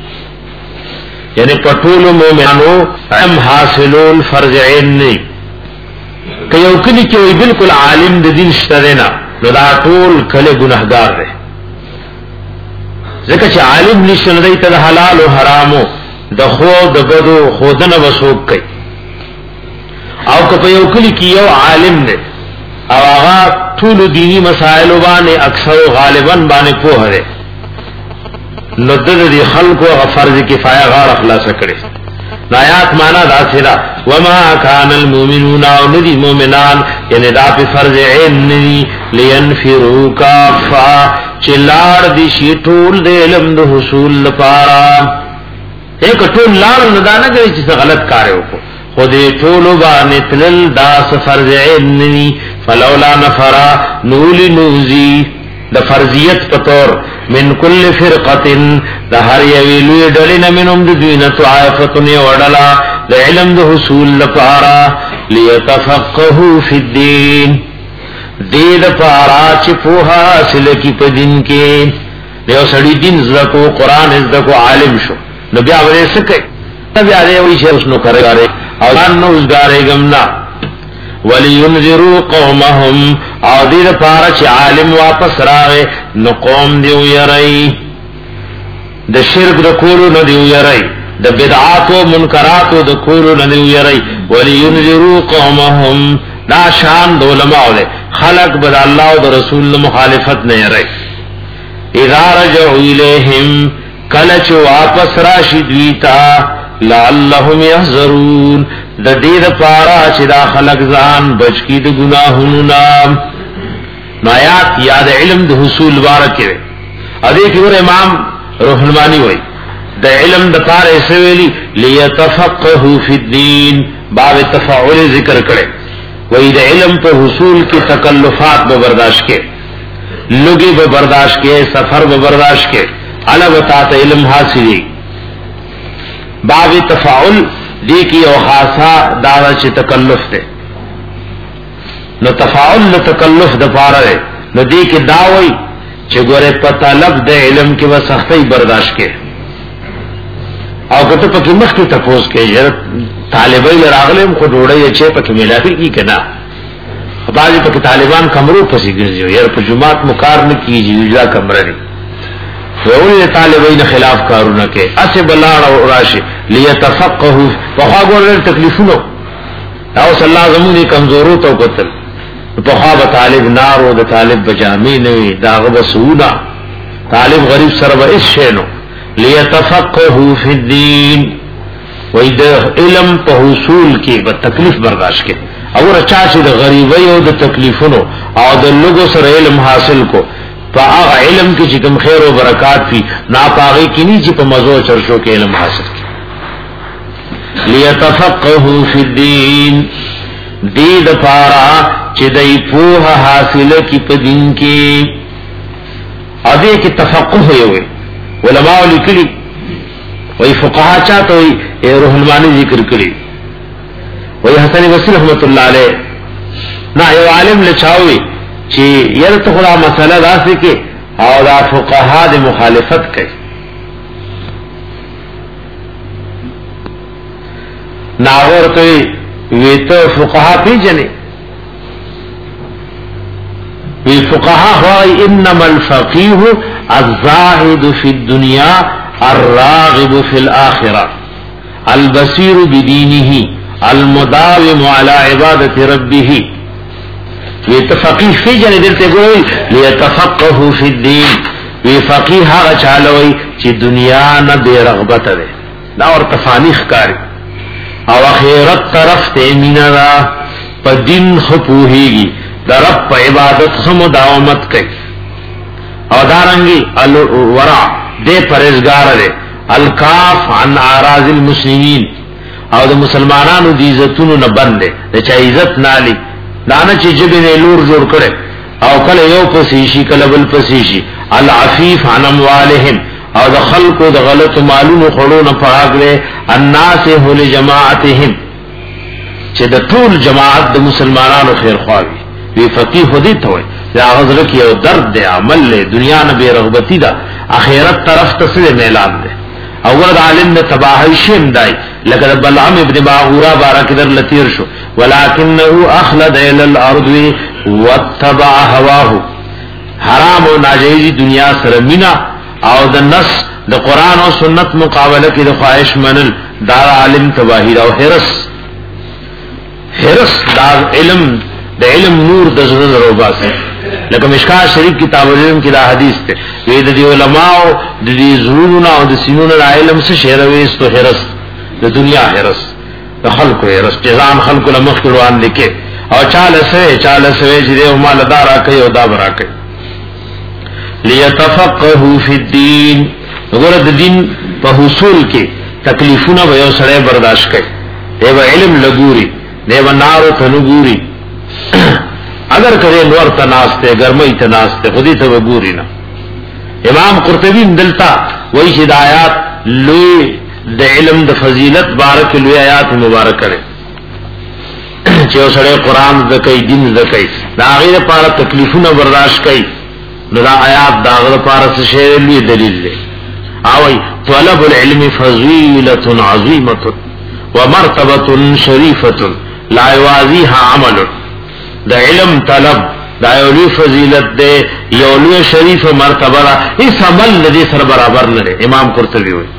یعنی په ټول مؤمنانو هم حاصلول فرض عین نه که یو کلی کې وي بالکل عالم د دین شته نه نو دا ټول کله ګناهګار دی ځکه چې عالم نشته دی ته حلال او حرامو د خو د بدو خودنه وسوک کوي او که په یو کلی کې یو عالم دی او هغه ټول دینی مسائل باندې اکثر غالبا باندې پوهه دی نو د دې خلکو فرض کفایه غاړه خلاص کړي آیات معنا دا سره وما كان المؤمنون او ندي مؤمنان یعنی دا په فرض عین ندي لينفروا كافا چلار دي شي ټول د علم د حصول لپاره ایک ټول لار نه دانه کوي چې غلط کار وکړو خو دې ټول باندې تل دا فرض عین ندي فلولا نفر نول نوزي د فرضیت په تور من کل فرقه د هر یوې لوی ډلې نه منهم د دینه طائفتن وړلا د علم د حصول لپاره ليتفقهوا فی الدین دې لپاره چې په حاصل کې په دین کې یو سړی دین زکو قران زکو عالم شو نو بیا ورې سکه بیا دې وی چې اوس نو کوي او نو وزګارې ګمنا ولینذروا قومهم او دې لپاره چې عالم واپس راغی نو قوم دی ويرای د شرک د کولو نه دی ويرای د بدعات او منکرات د کولو نه دی ويرای ولینذروا قومهم دا شان د علماء له خلق بد الله او رسول مخالفت نه یری اذا رجعوا الیہم کله چې واپس راشي دویتا لعلهم يحذرون د دې لپاره چې دا خلق ځان بچی د ګناهونو نام آیات یاد علم د حصول بارکه ا دې کې ور امام روح المانی وای د علم د پاره سویلی لیتفقهوا فی الدین باب تفاعل ذکر کړي وې د علم په حصول کې تکلفات به برداشت کې لوګي به برداشت کې سفر به برداشت کې علاوه تا علم حاصلې باب تفاعل دی کی او خاصه دا چې تکلف ده نو تفاعل له تکلف د پاره نو دی کی داوي چې ګوره په طلب د علم کې و سختي برداشت کې او کته په کې مخ کې تفوس کې یره طالبای راغلم خو ډوړې چې په کې ملافي کی کنا بعضی په طالبان کمرو پسې ګرځي یره په جمعات مکار نه کیږي یوه کمره نه وړي طالبین خلاف کارونه کې اسه بلاړ او راشي ليتفقهوا په هغه تکلیفونو او صلی الله زمونږه کمزورو ته قتل په هغه طالب نار او د طالب بجامي نه داغه بسونا طالب غریب سره به اس شینو ليتفقهوا فی الدین وې د علم په حصول کې به تکلیف برداشت کې او رچا چې د غریبۍ او د تکلیفونو او د لوګو سره علم حاصل کو په هغه علم کې چې کوم خیر او برکات وي ناپاغي کې نه چې په مزو چرشو کې علم حاصل کی ليتفقهوا فی الدین دې د پارا چې دای په حاصله کې په دین کې ا دې کې تفقه وي علماء لیکلي وای فقها چاته وي روح المانی ذکر کړی وای حسن بصری رحمت الله علیه نا یو عالم لچاوي چې یره ته خلا مسله راځي کې او دا فقها د مخالفت کوي ناور کوي وی ته فقها پیژنې وی فقها هو انما الفقيه الزاهد في الدنيا الراغب في الاخره البصير بدينه المداوم على عباده ربه وی تفقیه فی جنه دلته ګوي لیتفقهوا فی الدین وی فقیه هغه چالوي چې دنیا نه بے رغبت ده دا اور تفانیخ کاری او اخرت طرف ته مینا را په دین خپوهیږي در رب په عبادت سم داومت کوي او دارنګي الورع دې پرهیزګار ده الکاف عن اعراض المسلمین او د مسلمانانو د عزتونو نه بند ده چې عزت نالي دانه چې جبه نه لور جوړ کړي او کله یو پسیشي کله بل پسیشي العفیف عن اموالهم او د خلقو د غلط مالونو خړو نه پاغله الناس هو لجماعتهم چې د ټول جماعت د مسلمانانو خیر خواوي وی فقيه هدي ته وي دا غزر کې یو درد دی عمل له دنیا نه بے رغبتی دا اخرت طرف ته سره اعلان دی او ورد عالم نه تباہی شیم دای لکه بلعم ابن باغورا بارک در لتیر شو ولکنه اخلد الى الارض واتبع هواه حرام او ناجیز دنیا سره مینا او د نص د قران او سنت مقابله کې د خواهش منل دا عالم تباہی او حرس حرس دا علم د علم نور د زړه روباسه لکه مشکات شریف کتاب العلم کې دا حدیث ته وی د علماء د دې زړونو او د سینونو د علم څخه شهروي است حرس د دنیا حرس د خلکو حرس جزام خلکو لمخ روان لیکي او چاله سه چاله سه چې دې مال دارا کوي او دا برا کوي ليتفقهوا فی الدین وګوره د دین په حصول کې تکلیفونه به یو سره برداشت کوي دیو علم لګوري دیو نارو تنګوري اگر کرے نور تناستے گرمی تناستے خودی ته وګوري نه امام قرطبی دلتا وایي چې د آیات لوی د علم د فضیلت بارک لوی آیات مبارک کړي چې اوسره قران زکای دین زکای دا غیر لپاره تکلیفونه برداشت کوي نو دا آیات دا غیر لپاره څه لوی دلیل دی او طلب العلم فضیلة عظیمة ومرتبة شریفة لا یوازیها عمل دا علم طلب دا یولو فضیلت دے یولو شریف مرتبہ اس عمل ندی سر برابر نرے امام قرطبی ہوئی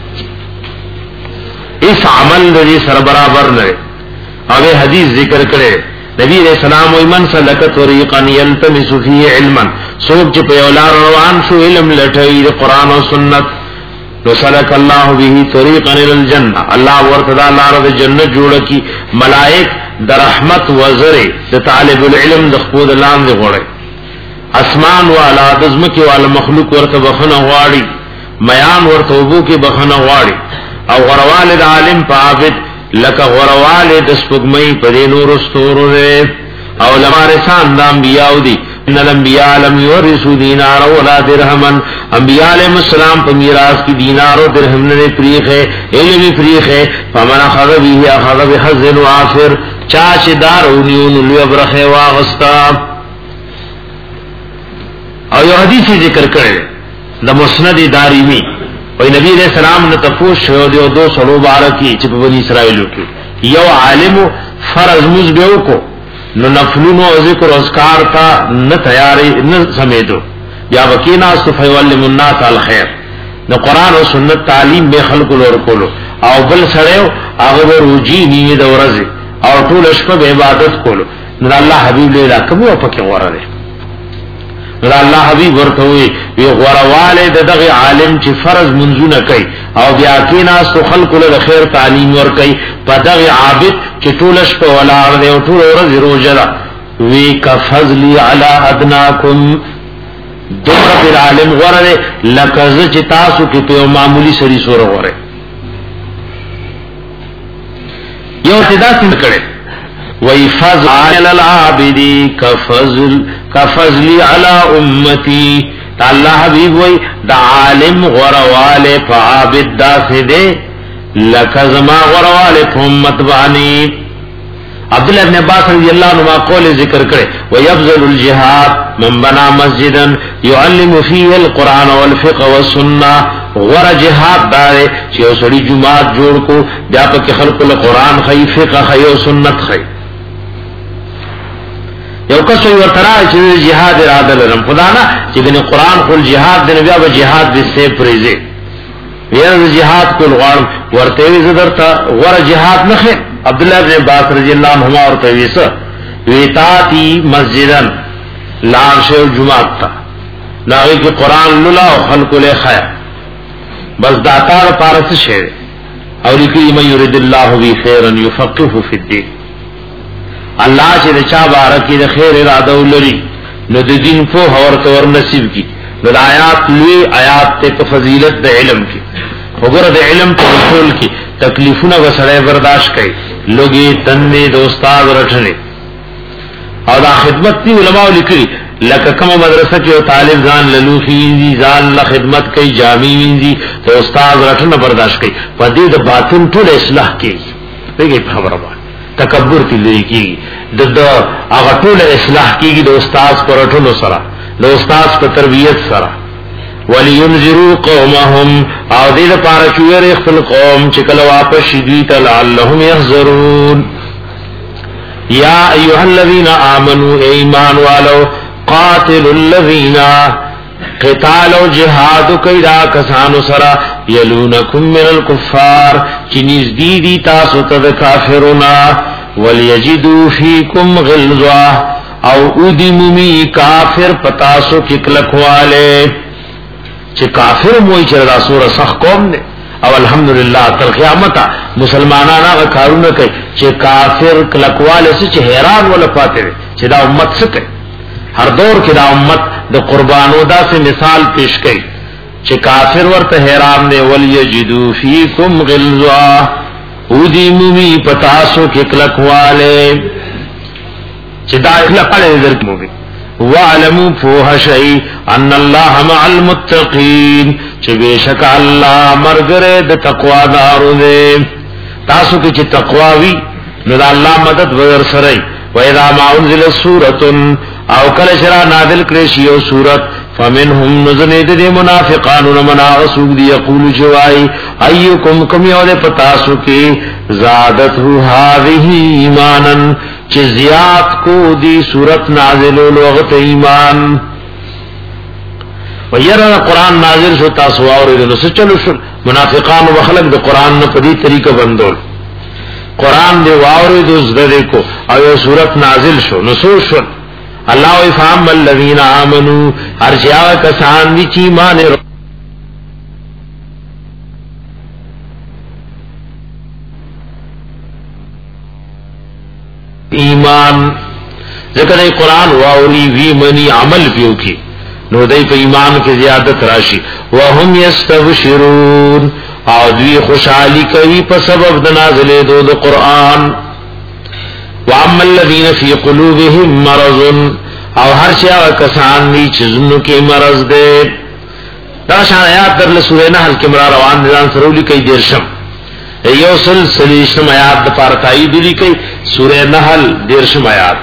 اس عمل ندی سر برابر نرے اب حدیث ذکر کرے نبی علیہ السلام وی من سلک طریقا یلتمس فیہ علما سوک چی پیولار روان شو علم لٹھئی قرآن و سنت نو سلک اللہ به طریقا الالجنہ اللہ ورتدا لارد جنت جوڑا کی ملائک در رحمت وزره د طالب العلم د خپل لاندې غوړي اسمان والا دزمکه والا مخلوق ورته بخنه غواړي میان ورتوبو کې بخنه غواړي او غرواله د عالم په عابد لکه غرواله د سپګمۍ په نور ستورو او لمارسان د انبیاء دي ان الانبیاء لم يورثوا دینار ولا درهما انبیاء علیهم السلام په میراث کې دینار او درهم نه پریخه علم پریخه فمن اخذ به اخذ بحظ وافر چا چې دارونیون لوی برخه واغستا. او یو حدیث ذکر کړی د مسند دارمی او نبی علیہ السلام نے تفوش شو دیو دو سلو بارکی چې په بنی اسرائیل کې یو عالم فرض مزبیو کو نو نفلونو ذکر او اذکار تا نه تیاری نه سمیدو یا وکینا استفیوال الناس الخير نو قران او سنت تعلیم به خلق لور کولو او بل سړیو هغه روجی نیه د ورځ او ټول شپه عبادت کولو نو الله حبیب له کومه پکې وراره نو الله حبیب ورته وی وی غورواله دغه عالم چې فرض منځونه کوي او بیا کې ناس خلق له خیر تعلیم ور کوي په دغه عابد چې ټول شپه ولاړ دی او ټول ورځ روزه وی کفضلی علی ادناکم دومره پر عالم غوره لکه چې تاسو کې په معمولی سری سوره غوره یو ابتدا څنګه کړي وی فضل علی العابد کفضل کفضلی علی امتی الله حبیب وی دا عالم غرواله فعابد دا سده لکزما غرواله امت بانی. عبداللہ ابن عباس رضی اللہ عنہ قول ذکر کرے ویبذل الجہاد من بنا مسجدا يعلم فيه القرآن والفقه والسنة غور جہاد دارے چی او سڑی جماعت جوڑ کو بیا پا کی خلق القرآن خی فقه خی و سنت خی یو کس وی ورطرائی چی جہاد ارادہ لرم خدانا چی دن قرآن قل جہاد دن بیا با جہاد دی سیب پریزے ویرد جہاد کل غارم ورطیوی زدرتا غور جہاد نخیر عبداللہ ابن عباس رضی اللہ عنہما اور تویسا ویتاتی مسجدن لارشے و جماعت تا لاغی کی قرآن للا و خلق لے خیر بس داتار پارس شیر اور لکی من یرد اللہ بی خیرن یفقف فی الدین اللہ چی دچا بارکی دا خیر ارادہ لری نو دا دین پو حورت ور نصیب کی نو دا آیات لوی آیات تے پا فضیلت دا علم کی وگر دا علم پا رسول کی تکلیفونه وسړی برداشت کړي لوګي تنه د استاد رټنه او دا خدمت دی علماء لیکلي لکه کومه مدرسه کې طالب ځان للوخي دي ځان له خدمت کوي جامع دي د استاد رټنه برداشت کوي په دې د باطن ټول اصلاح کوي دغه خبره ده تکبر کې لګي د هغه ټول اصلاح کیږي د استاد پر رټلو سره د استاد په تربيت سره ولینذروا قومهم او دې لپاره چې ور خپل قوم چې کله واپس شي ته لعلهم يحذرون. یا ایها الذین آمنوا ایمان والو قاتلوا الذین قتال او جهاد کیدا کسانو سره یلونکم من الکفار چې نږدې دي تاسو ته د کافرونو وليجدوا فیکم غلظه او ادممی کافر پتاسو کې کلکواله چې کافر موي چې رسول سخت قوم نه او الحمدلله تر قیامت مسلمانانو هغه کارونه کوي چې کافر کلکواله سي چې حیران ولا پاتې چې دا امت څه کوي هر دور کې دا امت د قربانو دا سه مثال پیش کوي چې کافر ورته حیران دی وليجدوا فیکم غلظه ودیممی پتاسو کې کلکواله چې دا کلکواله درکوي وَعْلَمُوا فُوهَ شَيْءٍ أَنَّ اللَّهَ مَعَ الْمُتَّقِينَ چې بشک الله مرګره د تقوا دارو دې تاسو کې چې تقوا وي نو د الله مدد ور سره وَإِذَا مَا أُنزِلَتْ سُورَةٌ او کله شرا نازل کړي شی او سورت فمنهم نزنید دې منافقانو منافق دي یقول جوای ايکم کم یو له پتاسو کې زادته هذه ایمانا چې زیات کو دی صورت نازل لوغت ایمان ويرى قرآن نازل شو تاسو اورید نو چلو شو منافقان او خلق د قرآن نه په دې طریقه بندول قرآن دی واورید زده کو او صورت نازل شو نو سو شو الله او فهم الذين امنوا ارجع کسان دي چې ایمان ایمان ذکر قرآن واوری وی منی عمل پیو کی نو دای په ایمان کې زیادت راشي. وهم یستبشرون او دوی خوشحالی کوي په سبب د نازلې دو د قران. واما الذين في قلوبهم مرض او هر چا کسان دي چې زنو کې مرض ده. دا شان آیات در سورہ نحل کې مرا روان دي ځان سرولي کوي درشم یو سلسله شم آیات د پاره تایید دي کوي سورہ نحل درشم آیات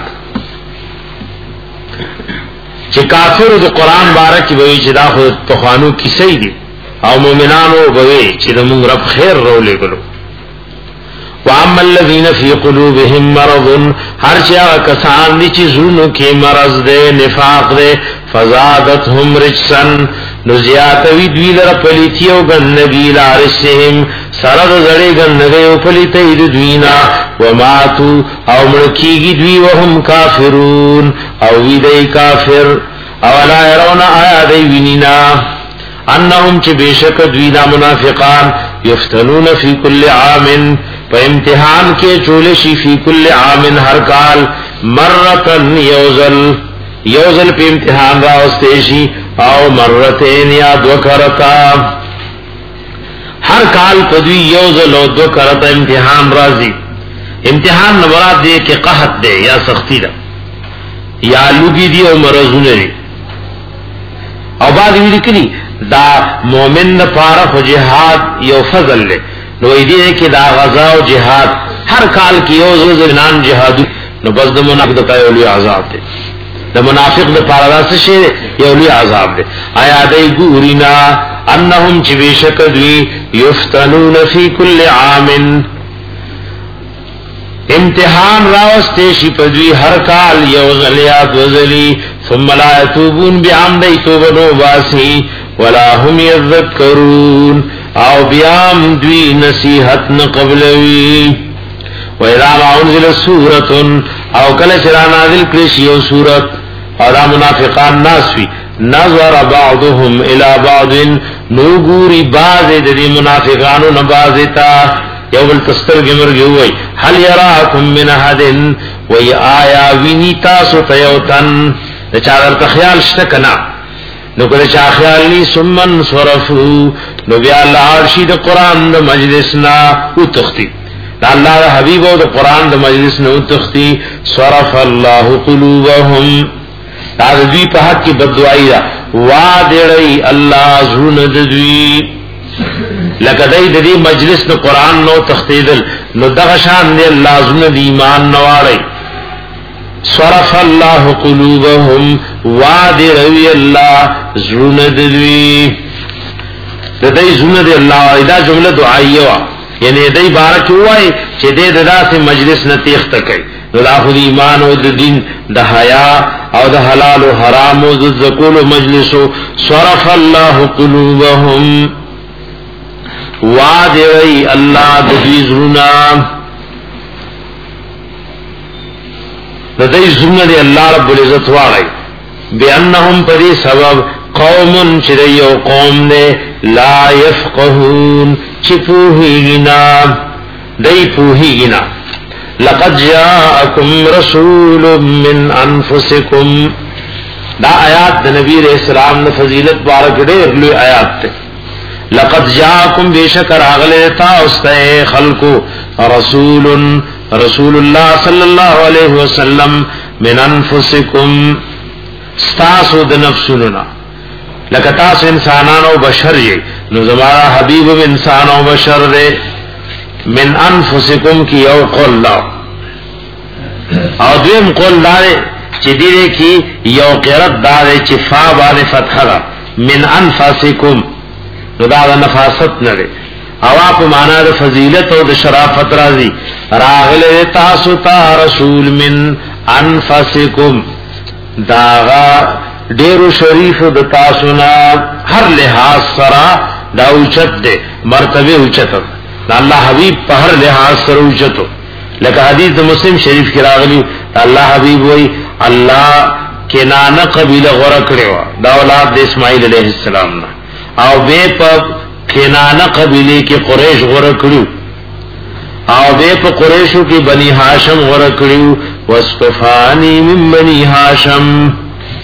چې کافر د قران باره کې وایي چې دا خو توخانو کیسې دي او مؤمنانو وایي چې موږ رب خیر رولې ګلو. واما الذين في قلوبهم مرض هر چا کسان دي چې زونو کې مرض ده نفاق ده فزادتهم رجسا نزیاتوی دوی لر پلیتی او گندگی لارسهم سرد زڑی گندگی او پلیتی دوینا وماتو او ملکیگی دوی وهم کافرون او ویدئی کافر او لا يرون آیا دی وینینا انہم چی بیشک دوینا منافقان یفتنون فی کل عام پا امتحان کے چولشی فی کل عام ہر کال مرتن یوزل یوزل پہ امتحان راوستیشی او مرتين یا دو کرتا ہر کال پدوی یوزل او دو کرتا امتحان رازی. امتحان نبرات دے کہ قحط دے یا سختی دا یا لوگی دی او مرضون دی. او بعد یہ لکلی دا مومن نپارا خو جہاد یو فضل لے نو ایدی ہے کہ دا غزا و جہاد ہر کال کی یوزل نان جہادو نو بس دا منافق دا قیولی عذاب دے دا منافق دا پاردا سے یولی عذاب دے. آیا دای گورینا انہم چی بیشک دوی یفتنون فی کل عام امتحان راوستیشی پدوی ہر کال یوزلیات وزلی ثم لا یتوبون بیام دی توبنو باسی ولا هم یذکرون او بیام دوی نصیحت نقبلوی. وَإِذَا مَا أُنزِلَتْ سُورَةٌ او کله چې را نازل کړي شی یو سورت او دا منافقان ناس وی نظر بعضهم الى بعض نوګوري بعض د دې منافقانو نه بعض تا یو بل تستر ګمرګي وای هل يراكم من احد وای آیا ویني تاسو ته یو تن د چا در خیال شته کنا نو کله چې خیال ني سمن صرفو نو بیا الله ارشد قران د مجلسنا او تختی دا الله حبیب او د قران د مجلس نو تختی صرف الله قلوبهم دا دوی په حق کې بدوایی دا وا دیړی الله زونه دوی لکه دای د دې مجلس د قران نو تختیدل نو دغه شان دی الله زونه د ایمان نواړي. صرف الله قلوبهم وا دیړی الله زونه دوی د دې زونه دی الله دا جمله دعایه وا یعنی دای بارک وای چې دې داسې مجلس نه تیخت کوي نو لا خو ایمان او د دین د حیا او د حلال او حرام او د ذکول مجلس صرف الله قلوبهم وادعي الله د دې زړه د دې زړه دی الله رب العزت واړي بانهم پدې سبب قوم چې یو قوم نه لا يفقهون چې پوهیږي دای پوهیږي. لقد جاءكم رسول من انفسكم دا آیات د نبی رسول الله فضیلت بارک ډېر لوی آیات ده. لقد جاءكم بشکر اغله تاسو ته خلقو رسول رسول الله صلی الله علیه وسلم من انفسکم استاسو د نفسنا لکه تاسو انسانانو او بشر یې نو زمارا حبیب انسان او بشر دې من انفسکم کی یو قول لا او دیم قول دار چې دې کی یو قرات دار چې فا باندې فتح را من انفسکم نو دا نفاست نه لري او په معنا د فضیلت او د شرافت راځي راغله تاسو ته رسول من انفسکم داغا ډیرو شریف د تاسو نه هر لحاظ سره دا اوچت ده مرتبه اوچت ده الله حبیب په هر لحاظ سره اوچتو لکه حدیث د مسلم شریف کې راغلی الله حبیب وای الله کنانه قبیله غره کړو دا اولاد د اسماعیل علیه السلام نه او به په کنانه قبیله کې قریش غره کړو او به په قریشو کې بنی هاشم غره کړو واصطفانی من بنی هاشم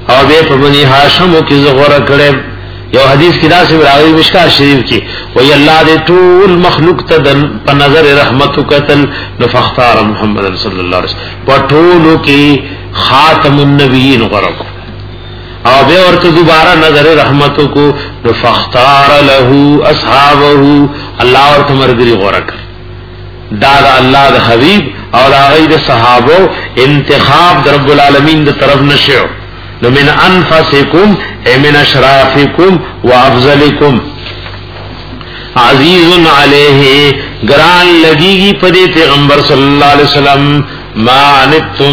او به په بني هاشم کې زغره کړم. یو حدیث کې دا څه راوي مشکات شریف کې وی الله دې ټول مخلوق ته په نظر رحمت وکتل نفختار محمد صلی الله علیه وسلم په ټولو کې خاتم النبیین غرق او به ورته دوباره نظر رحمت کو نفختار له اصحابه الله ورته مرګري غرق دا الله د حبیب او دا غیر صحابه انتخاب در رب العالمین د طرف نشو نو من انفسکم اے من اشرافکم و افضلکم عزیز علیہ گران لگیگی پدی پیغمبر صلی اللہ علیہ وسلم ما عنتم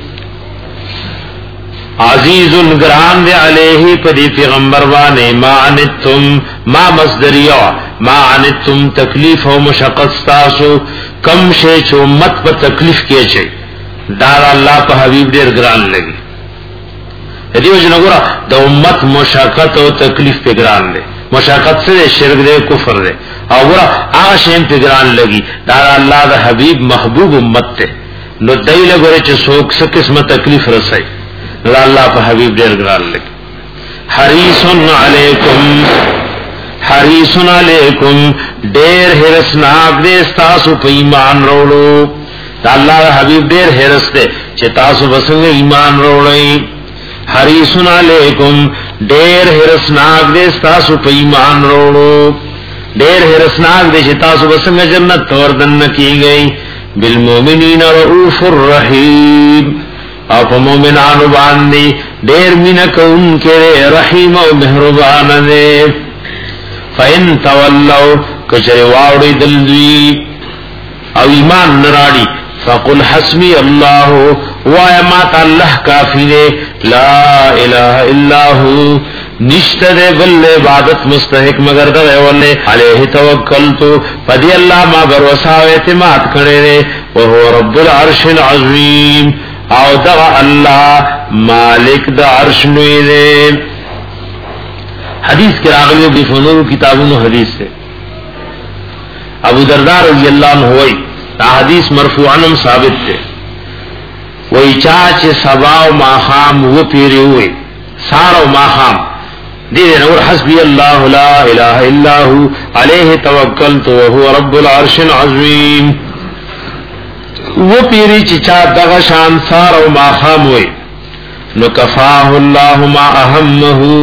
عزیز گران دے علیہ پدی پیغمبر وانے ما عنتم ما مصدریو ما عنتم تکلیف و مشقت ستاسو کم شے چو امت پر تکلیف کیے چھے دار اللہ پا حبیب دیر گران لگی دیو جن گورا دا امت مشاقت او تکلیف پہ گران دے مشاقت سے دے شرک دے کفر دے او گورا آشین پہ گران لگی دارا اللہ دا حبیب محبوب امت تے نو دائی لگورے چھ سوک سا قسم تکلیف رسائی نو اللہ پہ حبیب دیر گران لگی حریصن علیکم حریصن علیکم دیر حرسناک دے ستاسو پہ ایمان روڑو دا اللہ دا حبیب دیر حرس دے چھ تاسو بسنگ ایمان روڑئی حریصن علیکم دیر حرسناک دے ستاسو پہ ایمان روڑو دیر حرسناک دے تاسو بسنگ جنت توردن کی گئی بالمومنین رؤوف الرحیم او پا مومنانو باندی دیر منک ان کے رحیم و مہربان دے فَإِن تَوَلَّوْا کچھر واوڑی دلدوی او ایمان نراڑی فقل حسبی اللہ وایا ماتا اللہ کافی دے لا الہ الا ہو نشت دے بل عبادت مستحق مگر دے والے علیہ توکلتو پدی اللہ ما بروسا و اعتماد کرے دے وہو رب العرش العظیم او دغا اللہ مالک دا عرش نوی دے. حدیث کے راغلیوں کی فنور کتابوں حدیث سے ابو دردار رضی اللہ عنہ ہوئی حدیث مرفوعنم ثابت تھے وہی چاچ سبا و ماخام وہ پیرے ہوئے سارا و ماخام دے نور حسبی اللہ لا الہ الا ہو علیہ توکلت وہو رب العرش العظیم وہ پیری چچا دغا شان سارا و ماخام ہوئے نکفاہ اللہ ما اہمہو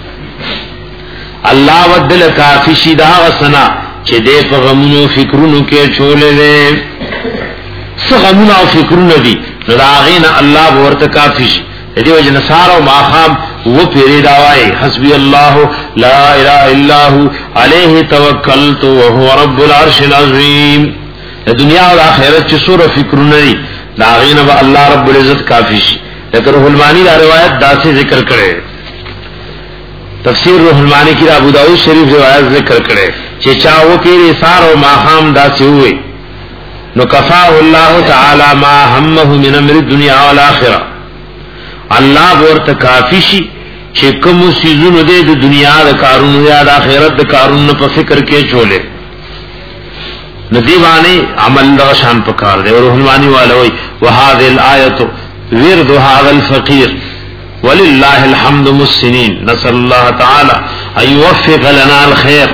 اللہ ودل کافی شیدہ غسنا چه دے پا غمونو فکرونو کے چولے دے سا غمونو او فکرونو دی راغین اللہ بورت کافی شی دی وجہ نصارا و ماخام وہ پیری دعوائی حسبی اللہ لا الہ الا ہو علیہ توکلت وہو رب العرش العظیم دنیا و آخرت چه سور فکرونو دی راغین با اللہ رب العزت کافی شی لیکن روح المانی دا روایت دا سے ذکر کرے تفسیر روح المانی کی ابو داؤد شریف روایت ذکر کرے کہ چاہو پیری سار و ماخام دا سے ہوئے نو کفاہ اللہ تعالی ما ہمہ من امر الدنیا والآخرہ اللہ بورت کافی شی چھ کم سیزون دے دا دنیا دا کارون یا دا آخرت دا کارون پا فکر کے چولے ندیوانے عمل دا شان پکار دے روح المانی والا ہوئی وہذ الآیت ورد هذا الفقیر وللہ الحمد مسنین نسأل اللہ تعالی ان يوفق لنا الخير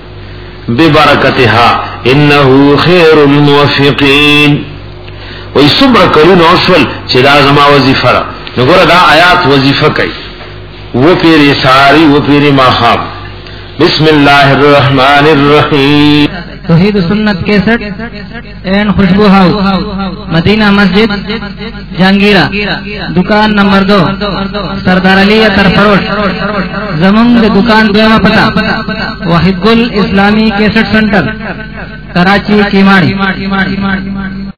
ببرکتها انه خیر الموفقین وی صبر کرون اوشول چه دا زما وظیفه را نگوره دا آیات وظیفه کئی وہ پیری ساری وہ پیری ماخاب بسم اللہ الرحمن الرحیم توحید سنت کیسٹ این خوشبو ہاؤس مدینہ مسجد جہانگیرہ دکان نمبر دو سردار علی اتر فروش زمون دکان دویمہ پتہ واحد گل اسلامی کیسٹ سنٹر کراچی کیماڑی.